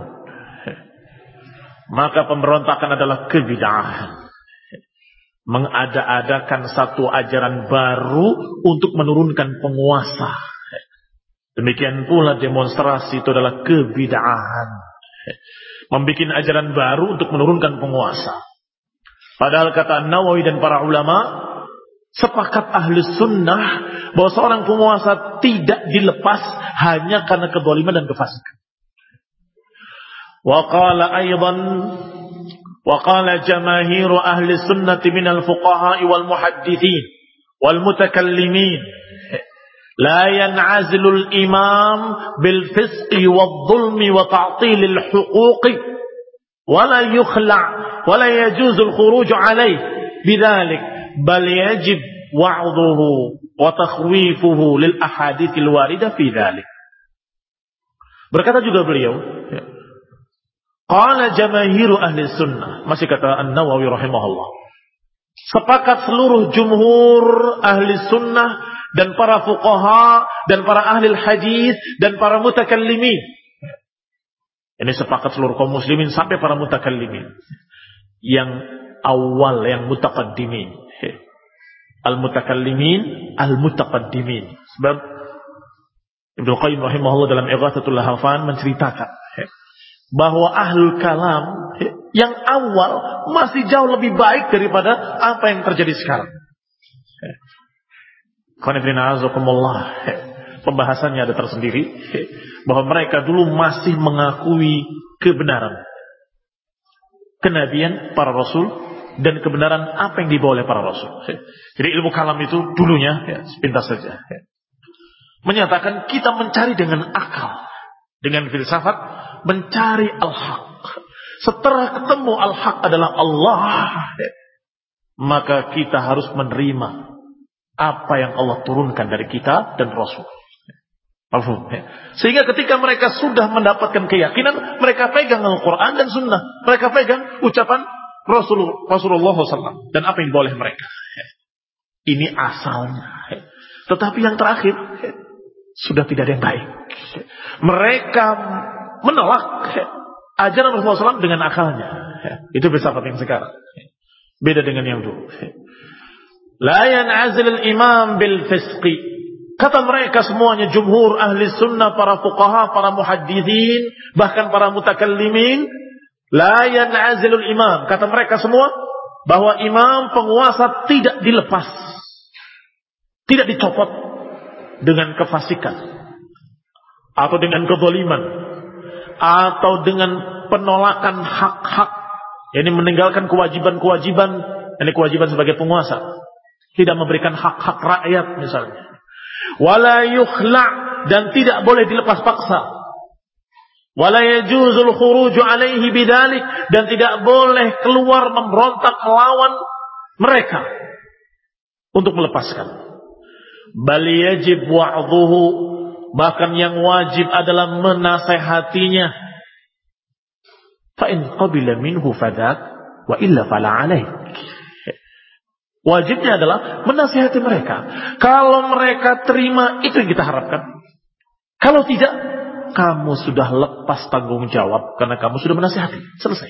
Maka pemberontakan adalah kebid'ahan, mengada-adakan satu ajaran baru untuk menurunkan penguasa. Demikian pula demonstrasi itu adalah kebid'ahan, membikin ajaran baru untuk menurunkan penguasa. Padahal kata Nawawi dan para ulama, sepakat ahli sunnah bahwa seorang penguasa tidak dilepas hanya karena kezaliman dan kefasikan. Wa qala jamaahiru ahli sunnati minal fuqaha wal muhaddithin wal mutakallimin la yan'azilu al imam bil fisqi wal zulmi wa ta'til al huquqi wa la yukhla' wa la yajuz al khuruj alayhi bidzalik bal yajib wa'dhuhu wa takhwifuhu lil ahadits al warida fi dzalik. Berkata juga beliau, qala jamaahiru ahli sunnah, masih kata An-Nawawi rahimahullah, sepakat seluruh jumhur ahli sunnah dan para fuqaha dan para ahli hadis dan para mutakallimin. Ini sepakat seluruh kaum muslimin sampai para mutakallimin. Yang awal, yang mutaqaddimin. Al-mutakallimin, al-mutaqaddimin. Sebab Ibnu Qayyim rahimahullah dalam Ighatsatul Lahafan menceritakan bahwa ahlul kalam yang awal masih jauh lebih baik daripada apa yang terjadi sekarang. Pembahasannya ada tersendiri, bahwa mereka dulu masih mengakui kebenaran kenabian para rasul dan kebenaran apa yang dibawa oleh para rasul. Jadi ilmu kalam itu dulunya sepintas saja menyatakan kita mencari dengan akal, dengan filsafat, mencari al-haq. Setelah ketemu al-haq adalah Allah, maka kita harus menerima apa yang Allah turunkan dari kita dan Rasul. Sehingga ketika mereka sudah mendapatkan keyakinan, mereka pegang Al-Quran dan Sunnah. Mereka pegang ucapan Rasulullah SAW dan apa yang boleh mereka. Ini asalnya. Tetapi yang terakhir sudah tidak ada yang baik. Mereka menolak ajaran Rasulullah SAW dengan akalnya. Itu filsafat yang sekarang. Beda dengan yang dulu. La yan'azil al-imam bil fisqi. Kata mereka semuanya, jumhur ahli sunnah, para fuqaha, para muhaddithin, bahkan para mutakallimin, la yan'azil al-imam. Kata mereka semua bahwa imam penguasa tidak dilepas, tidak dicopot dengan kefasikan atau dengan kezaliman atau dengan penolakan hak-hak, yakni meninggalkan kewajiban-kewajiban, ini kewajiban sebagai penguasa, tidak memberikan hak-hak rakyat misalnya. Wala yukhla', dan tidak boleh dilepas paksa. Wala yajuzul khuruju alaihi bidzalik, dan tidak boleh keluar memberontak melawan mereka untuk melepaskan. Bal yajib wa'dhuhu, bahkan yang wajib adalah menasehatinya. Fa in qabila minhu fadak wa illa fala alaih. Wajibnya adalah menasihati mereka. Kalau mereka terima, itu yang kita harapkan. Kalau tidak, kamu sudah lepas tanggung jawab karena kamu sudah menasihati. Selesai.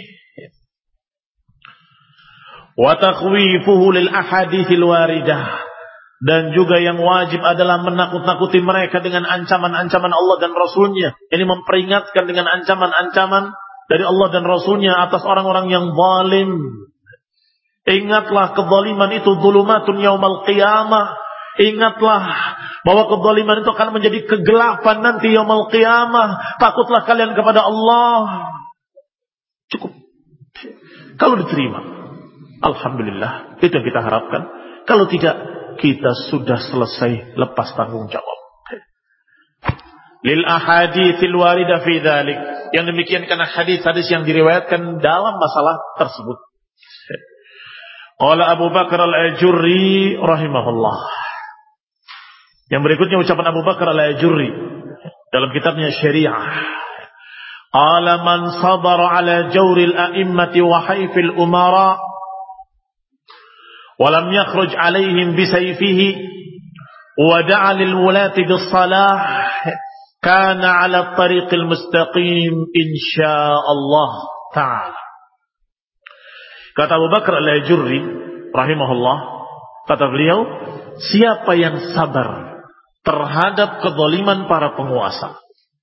Wa takhwifuhu lil ahaditsil waridah, Dan juga yang wajib adalah menakut-nakuti mereka dengan ancaman-ancaman Allah dan Rasulnya. Ini memperingatkan dengan ancaman-ancaman dari Allah dan Rasulnya atas orang-orang yang zalim. Ingatlah kezaliman itu dzulumatun yaumal qiyamah. Ingatlah bahwa kezaliman itu akan menjadi kegelapan nanti yaumul qiyamah. Takutlah kalian kepada Allah. Cukup. Kalau diterima, alhamdulillah, itu yang kita harapkan. Kalau tidak, kita sudah selesai lepas tanggung jawab. Lil ahaditsil waridah fi dzalik. Yang demikian karena hadis-hadis yang diriwayatkan dalam masalah tersebut. Qala Abu Bakar al-Ajurri rahimahullah. Yang berikutnya ucapan Abu Bakar al-Ajurri dalam kitabnya Syariah. Qala man sabara ala jawril a'immati wa haifil umara wa lam yakhruj alaihim bisayfihi wa da'a lil wulati bis salah kana ala tariqil mustaqim insyaallah ta'ala. Kata Abu Bakar al-Ajurri rahimahullah, kata beliau, siapa yang sabar terhadap kezaliman para penguasa,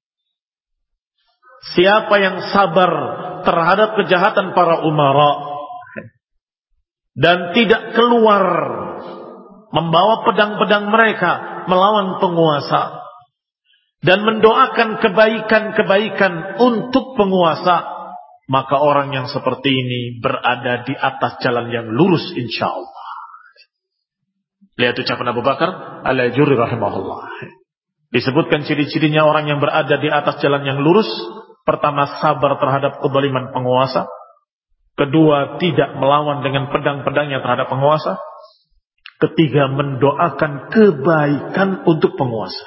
siapa yang sabar terhadap kejahatan para umara dan tidak keluar membawa pedang-pedang mereka melawan penguasa dan mendoakan kebaikan-kebaikan untuk penguasa, maka orang yang seperti ini berada di atas jalan yang lurus insyaallah. Lihat ucapan Abu Bakar al-Ajurri rahimahullah. Disebutkan ciri-cirinya orang yang berada di atas jalan yang lurus. Pertama, sabar terhadap kezaliman penguasa. Kedua, tidak melawan dengan pedang-pedangnya terhadap penguasa. Ketiga, mendoakan kebaikan untuk penguasa.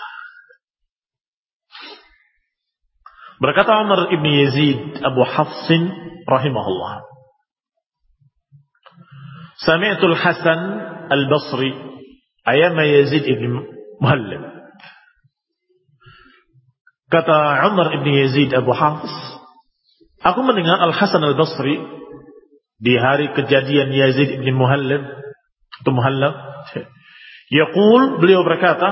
Berkata Umar ibn Yazid Abu Hafsin rahimahullah, Sami'tul Hasan al-Basri ayama Yazid ibn Muhallab. Kata Umar ibn Yazid Abu Hafs, aku mendengar Al-Hasan al-Basri di hari kejadian Yazid ibn Muhallab atau Muhallab. Yaqul, beliau berkata,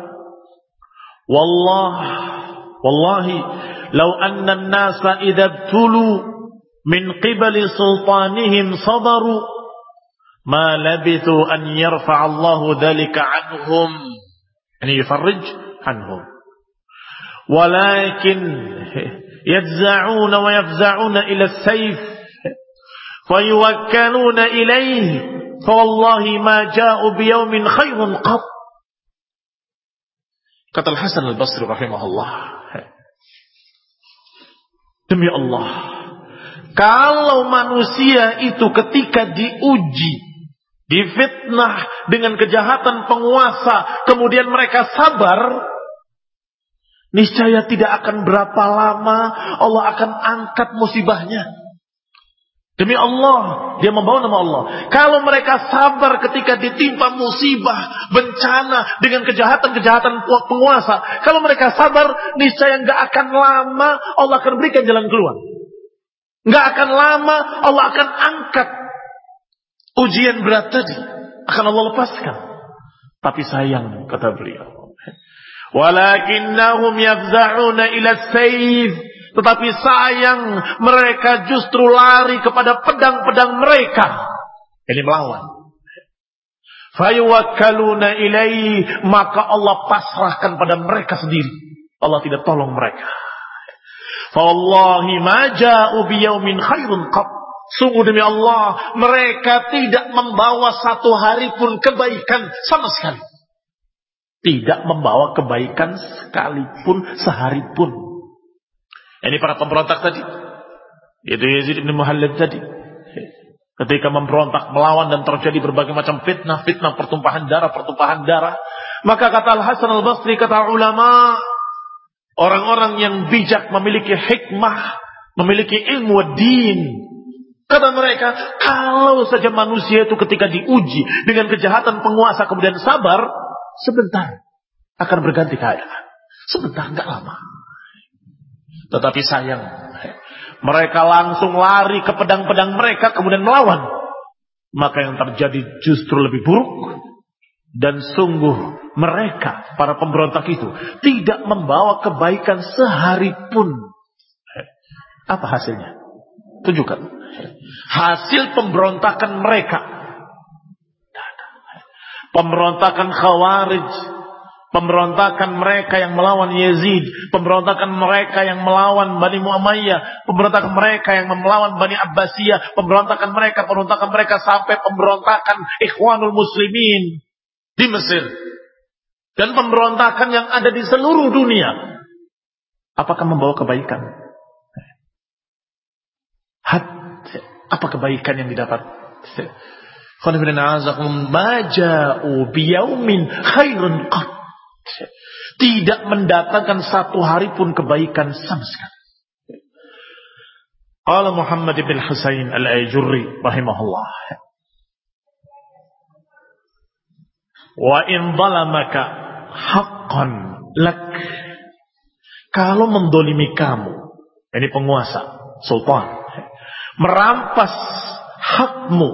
Wallahi, law anna an-nasa idza ibtulu min qibali sultanihim sabaru ma labithu an yarfa'a Allahu dhalika anhum, yani yufarrij anhum, walakin yajza'una wa yafza'una ila as-sayf fayuwakkaluna ilayhi fa wallahi ma ja'u biyawmin khayrun qat. Kata Al-Hasan al-Basri rahimahullah, demi Allah, kalau manusia itu ketika diuji, difitnah dengan kejahatan penguasa, kemudian mereka sabar, niscaya tidak akan berapa lama Allah akan angkat musibahnya. Demi Allah, dia membawa nama Allah. Kalau mereka sabar ketika ditimpa musibah, bencana dengan kejahatan-kejahatan penguasa, kalau mereka sabar, niscaya nggak akan lama Allah akan berikan jalan keluar. Nggak akan lama Allah akan angkat ujian berat tadi, akan Allah lepaskan. Tapi sayang, kata beliau, walakinnahum yafza'una ila sayf. Tetapi sayang, mereka justru lari kepada pedang-pedang mereka. Ini melawan. Fayuwakkaluna ilaihi, maka Allah pasrahkan pada mereka sendiri. Allah tidak tolong mereka. Fawallahi ma ja'u biyaumin khairun qat. Sungguh demi Allah, mereka tidak membawa satu hari pun kebaikan sama sekali. Tidak membawa kebaikan sekalipun sehari pun. Ini para pemberontak tadi, yaitu Yazid bin Muhallab tadi, ketika memberontak, melawan dan terjadi berbagai macam fitnah, pertumpahan darah. Maka kata Al-Hasan al-Basri, kata ulama, orang-orang yang bijak memiliki hikmah, memiliki ilmu din. Kata mereka, kalau saja manusia itu ketika diuji dengan kejahatan penguasa kemudian sabar, sebentar akan berganti keadaan. Sebentar, enggak lama. Tetapi sayang, mereka langsung lari ke pedang-pedang mereka kemudian melawan. Maka yang terjadi justru lebih buruk. Dan sungguh mereka, para pemberontak itu, tidak membawa kebaikan sehari pun. Apa hasilnya? Tunjukkan. Hasil pemberontakan mereka. Pemberontakan Khawarij. Pemberontakan mereka yang melawan Yazid. Pemberontakan mereka yang melawan Bani Muamayyah. Pemberontakan mereka yang melawan Bani Abbasiyah. Pemberontakan mereka sampai pemberontakan Ikhwanul Muslimin di Mesir. Dan pemberontakan yang ada di seluruh dunia. Apakah membawa kebaikan? Apa kebaikan yang didapat? Maja'u biyaumin khairun qat. Tidak mendatangkan satu hari pun kebaikan sama sekali. Qala Muhammad bin Husain al-Ajurri rahimahullah. Wa in zalamaka haqqan lak. Kalau mendolimi kamu, ini penguasa, sultan, merampas hakmu,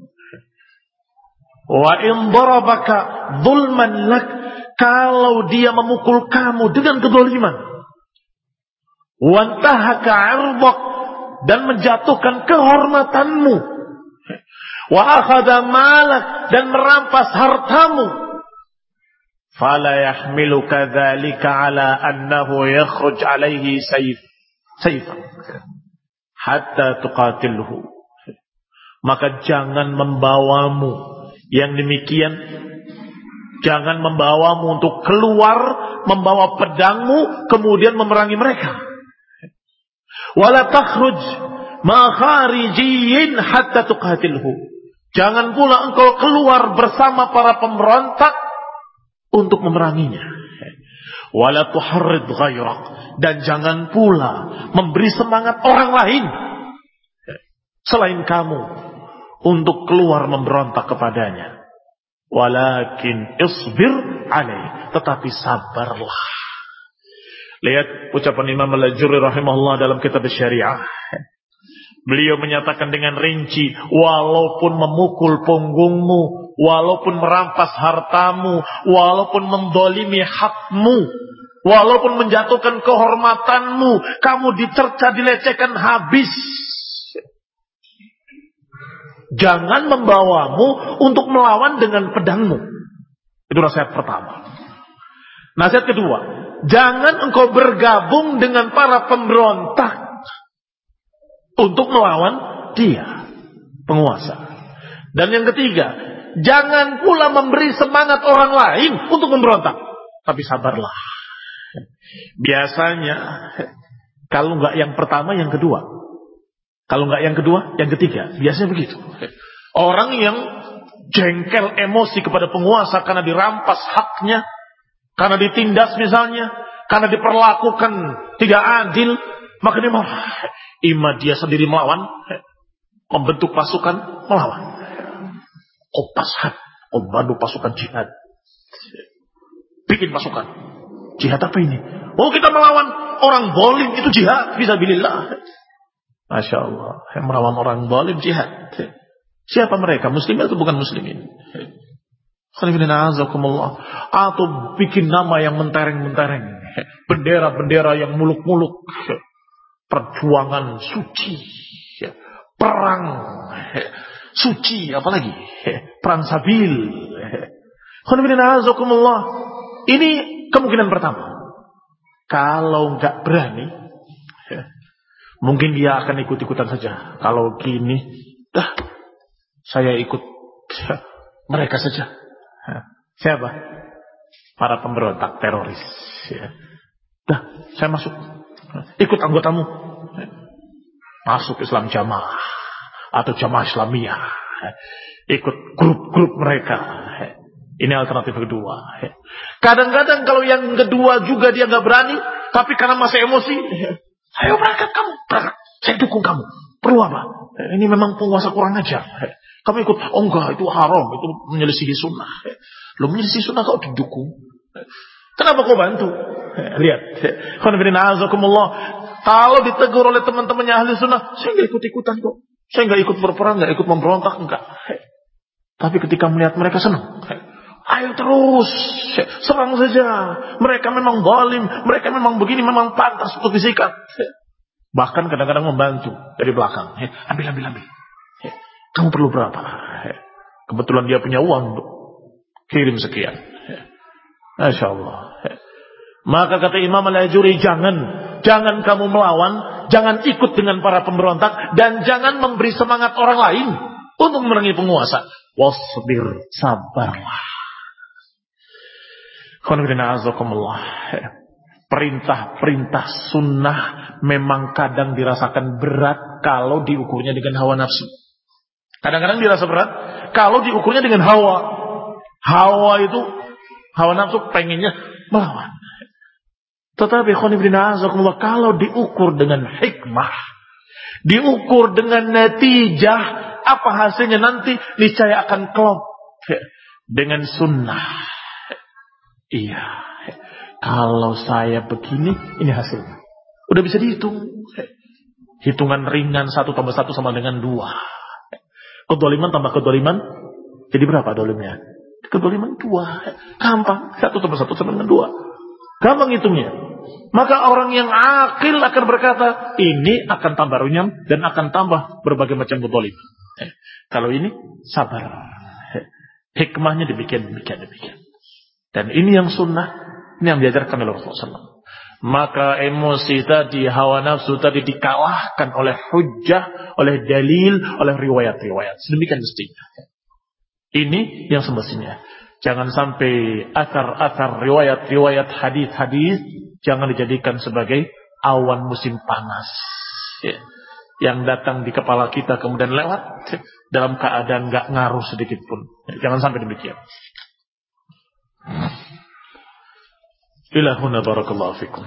wa in darabaka zulman lak, kalau dia memukul kamu dengan kezaliman, wa antahaka 'irdak, dan menjatuhkan kehormatanmu, wa akhadha malak, dan merampas hartamu, fala yahmiluka dzalika ala annahu yakhruj alaihi sayfan hatta tuqatilhu. Maka jangan membawamu yang demikian, jangan membawamu untuk keluar membawa pedangmu kemudian memerangi mereka. Wala takhruj ma kharijiyyin hatta tuqatilhu. Jangan pula engkau keluar bersama para pemberontak untuk memeranginya. Wala tuharrid ghairak, dan jangan pula memberi semangat orang lain selain kamu untuk keluar memberontak kepadanya. Walakin isbir alaih, tetapi sabarlah. Lihat ucapan Imam Al-Ajurri rahimahullah dalam kitab Syariah. Beliau menyatakan dengan rinci, walaupun memukul punggungmu, walaupun merampas hartamu, walaupun mendolimi hakmu, walaupun menjatuhkan kehormatanmu, kamu dicerca, dilecehkan habis, jangan membawamu untuk melawan dengan pedangmu. Itu nasihat pertama. Nasihat kedua, jangan engkau bergabung dengan para pemberontak untuk melawan dia, penguasa. Dan yang ketiga, jangan pula memberi semangat orang lain untuk memberontak, tapi sabarlah. Biasanya kalau enggak yang pertama, yang kedua. Kalau enggak yang kedua, yang ketiga. Biasanya begitu. Orang yang jengkel, emosi kepada penguasa karena dirampas haknya, karena ditindas misalnya, karena diperlakukan tidak adil, maka dia marah. Ima dia sendiri melawan, membentuk pasukan melawan. Kopashat, membantu pasukan jihad. Bikin pasukan. Jihad apa ini? Oh, kita melawan orang zalim, itu jihad fisabilillah. Masya Allah, yang melawan orang zalim jihad. Siapa mereka? Muslimin atau bukan muslimin? Atau bikin nama yang mentereng-mentereng, bendera-bendera yang muluk-muluk, perjuangan suci, perang suci, apalagi perang sabil. Ini kemungkinan pertama. Kalau nggak berani, mungkin dia akan ikut-ikutan saja. Kalau gini, saya ikut mereka saja. Siapa? Para pemberontak teroris. Saya masuk. Ikut anggotamu. Masuk Islam Jamaah atau Jamaah Islamiyah. Ikut grup-grup mereka. Ini alternatif kedua. Kadang-kadang kalau yang kedua juga dia nggak berani, tapi karena masih emosi, ayo berangkat kamu, berangkat. Saya dukung kamu. Perlu apa? Ini memang penguasa kurang ajar. Kamu ikut, oh enggak, itu haram, itu menyelisihi sunnah. Lo menyelisihi sunnah kau didukung. Kenapa kau bantu? Lihat. Kalau ditegur oleh teman-temannya ahli sunnah, saya enggak ikut-ikutan kok. Saya enggak ikut berperang, enggak ikut memberontak, enggak. Tapi ketika melihat mereka senang. Ayo terus, serang saja. Mereka memang zalim, mereka memang begini, memang pantas untuk disikat. Bahkan kadang-kadang membantu dari belakang. Ambil. Kamu perlu berapa? Kebetulan dia punya uang, kirim sekian. Masya Allah. Maka kata Imam Al-Ajuri, jangan kamu melawan, jangan ikut dengan para pemberontak, dan jangan memberi semangat orang lain untuk memerangi penguasa. Wasbir, sabarlah. Perintah-perintah sunnah memang kadang dirasakan berat kalau diukurnya dengan hawa nafsu. Kadang-kadang dirasa berat kalau diukurnya dengan hawa. Hawa nafsu pengennya melawan. Tetapi kalau diukur dengan hikmah, diukur dengan natijah, apa hasilnya nanti niscaya akan klop dengan sunnah. Iya, kalau saya begini, ini hasilnya. Udah bisa dihitung. Hitungan ringan 1 tambah 1 sama dengan 2. Kedoliman tambah kedoliman, jadi berapa dolimnya? Kedoliman 2. Gampang, 1 tambah 1 sama dengan 2. Gampang hitungnya. Maka orang yang akil akan berkata, ini akan tambah runyam dan akan tambah berbagai macam dolim. Kalau ini, sabar. Hikmahnya demikian. Dan ini yang sunnah, ini yang diajarkan oleh Rasulullah SAW. Maka emosi tadi, hawa nafsu tadi dikalahkan oleh hujjah, oleh dalil, oleh riwayat-riwayat. Sedemikian mestinya. Ini yang semestinya. Jangan sampai akar-akar riwayat-riwayat hadis-hadis jangan dijadikan sebagai awan musim panas. Yang datang di kepala kita kemudian lewat dalam keadaan gak ngaruh sedikit pun. Jangan sampai demikian. Ilahuna barakallahu fikum.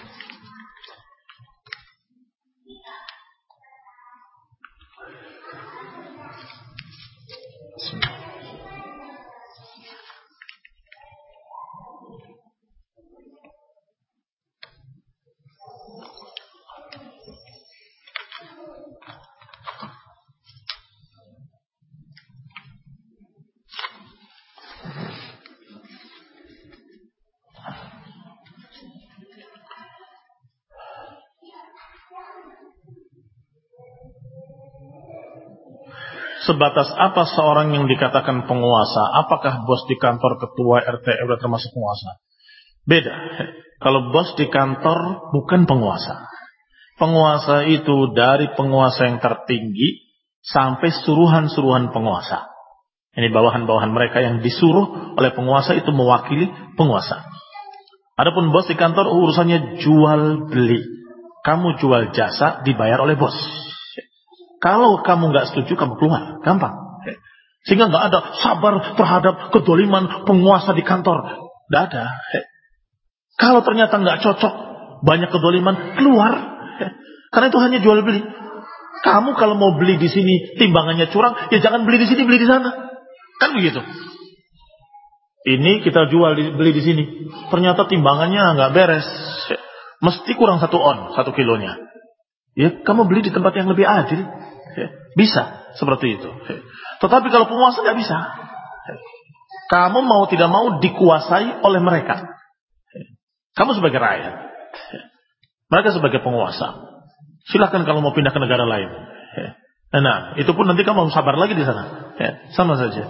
Sebatas apa seorang yang dikatakan penguasa? Apakah bos di kantor, ketua RT RW termasuk penguasa? Beda. Kalau bos di kantor bukan penguasa. Penguasa itu dari penguasa yang tertinggi sampai suruhan-suruhan penguasa. Ini bawahan-bawahan mereka yang disuruh oleh penguasa itu mewakili penguasa. Adapun bos di kantor urusannya jual beli. Kamu jual jasa dibayar oleh bos. Kalau kamu nggak setuju, kamu keluar, gampang. Sehingga nggak ada sabar terhadap kedoliman penguasa di kantor, nggak ada. Kalau ternyata nggak cocok, banyak kedoliman, keluar. Karena itu hanya jual beli. Kamu kalau mau beli di sini timbangannya curang, ya jangan beli di sini, beli di sana, kan begitu. Ini kita jual beli di sini, ternyata timbangannya nggak beres, mesti kurang 1 on 1 kilonya. Ya kamu beli di tempat yang lebih adil. Bisa seperti itu. Tetapi kalau penguasa tidak bisa. Kamu mau tidak mau dikuasai oleh mereka. Kamu sebagai rakyat, mereka sebagai penguasa. Silakan kalau mau pindah ke negara lain. Nah, itu pun nanti kamu harus sabar lagi di sana. Sama saja.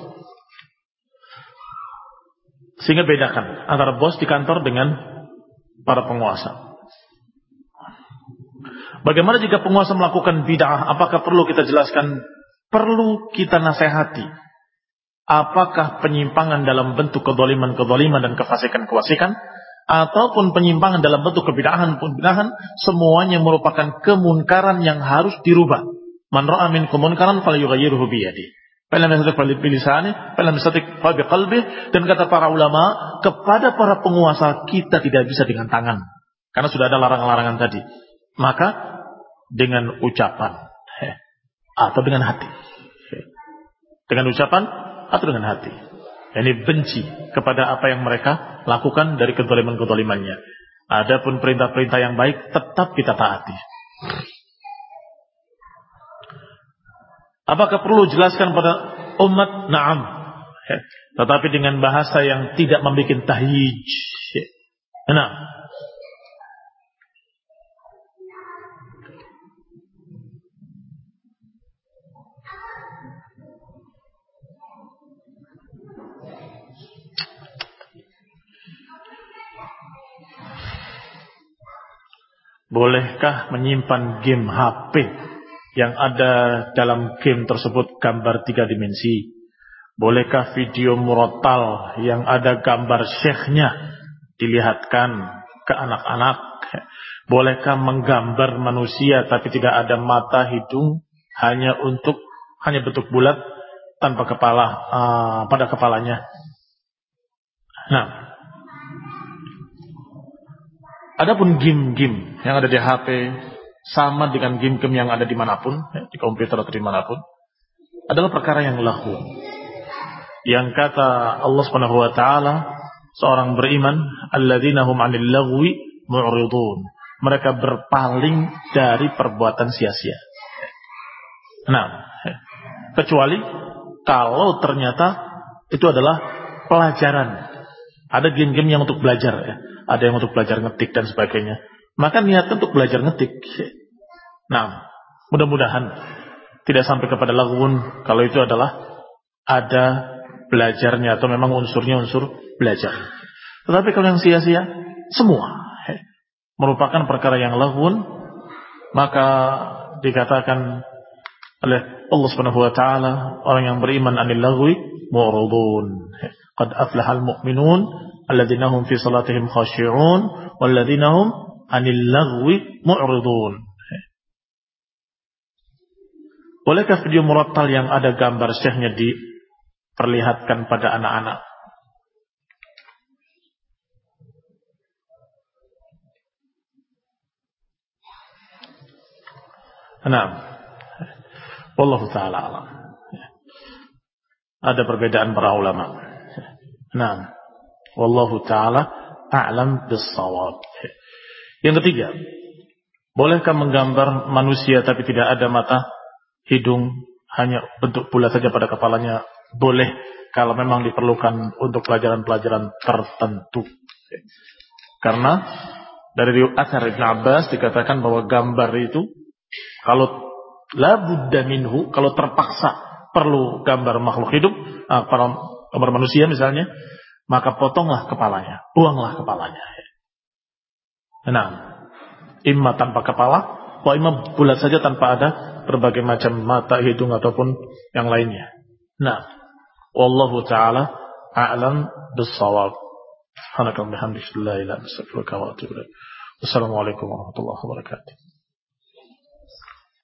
Sehingga bedakan antara bos di kantor dengan para penguasa. Bagaimana jika penguasa melakukan bid'ah? Apakah perlu kita jelaskan? Perlu kita nasihati. Apakah penyimpangan dalam bentuk kedoliman dan kefasikan, ataupun penyimpangan dalam bentuk kebid'ahan, semuanya merupakan kemunkaran yang harus dirubah. Man ra'a minkum munkaran falyughayyirhu biyadihi. Falam yastati' bilisanihi, falam yastati' biqalbihi. Dan kata para ulama, kepada para penguasa kita tidak bisa dengan tangan, karena sudah ada larangan-larangan tadi. Maka dengan ucapan atau dengan hati. Dengan ucapan atau dengan hati. Ini benci kepada apa yang mereka lakukan dari kedoliman-kedolimannya. Adapun perintah-perintah yang baik tetap kita taati. Apakah perlu jelaskan pada umat? Naam. tetapi dengan bahasa yang tidak membuat tahyij. Nah, bolehkah menyimpan game HP yang ada dalam game tersebut gambar 3 dimensi? Bolehkah video murotal yang ada gambar syekhnya dilihatkan ke anak-anak? Bolehkah menggambar manusia tapi tidak ada mata, hidung, hanya bentuk bulat tanpa kepala pada kepalanya? Nah, adapun game-game yang ada di HP sama dengan game-game yang ada dimanapun, di komputer atau dimanapun, adalah perkara yang lahu. Yang kata Allah Subhanahu wa taala, seorang beriman, alladzina hum 'anil lagwi mu'ridun. Mereka berpaling dari perbuatan sia-sia. Nah, kecuali kalau ternyata itu adalah pelajaran. Ada game-game yang untuk belajar ya. Ada yang untuk belajar ngetik dan sebagainya. Maka niatnya untuk belajar ngetik. Nah, mudah-mudahan tidak sampai kepada laghun kalau itu adalah ada belajarnya atau memang unsurnya unsur belajar. Tetapi kalau yang sia-sia, semua merupakan perkara yang laghun, maka dikatakan oleh Allah Subhanahu wa taala, orang yang beriman anil laghwi mu'ridun. Qad aflahal mu'minun alladzina hum fi salatihim khashi'un walladzina hum anil laghwi mu'ridun. Bolehkah video murattal yang ada gambar syekhnya diperlihatkan pada anak-anak? Nah, wallahu ta'ala alam. Ada perbedaan para ulama. Nah, wallahu ta'ala a'lam bis-shawab. Yang ketiga, bolehkah menggambar manusia tapi tidak ada mata, hidung, hanya bentuk bulat saja pada kepalanya? Boleh kalau memang diperlukan untuk pelajaran-pelajaran tertentu. Karena dari Athar Ibn Abbas dikatakan bahwa gambar itu kalau la budda minhu, kalau terpaksa perlu gambar makhluk hidup, gambar manusia misalnya, maka potonglah kepalanya, buanglah kepalanya. Nah, imma tanpa kepala, wa imma bulat saja tanpa ada berbagai macam mata, hidung ataupun yang lainnya. Nah, wallahu ta'ala a'lam bis-shawab. Subhanakallahumma wa bihamdika, la ilaha illa anta, astaghfiruka wa atubu ilaik. Wassalamualaikum warahmatullahi wabarakatuh.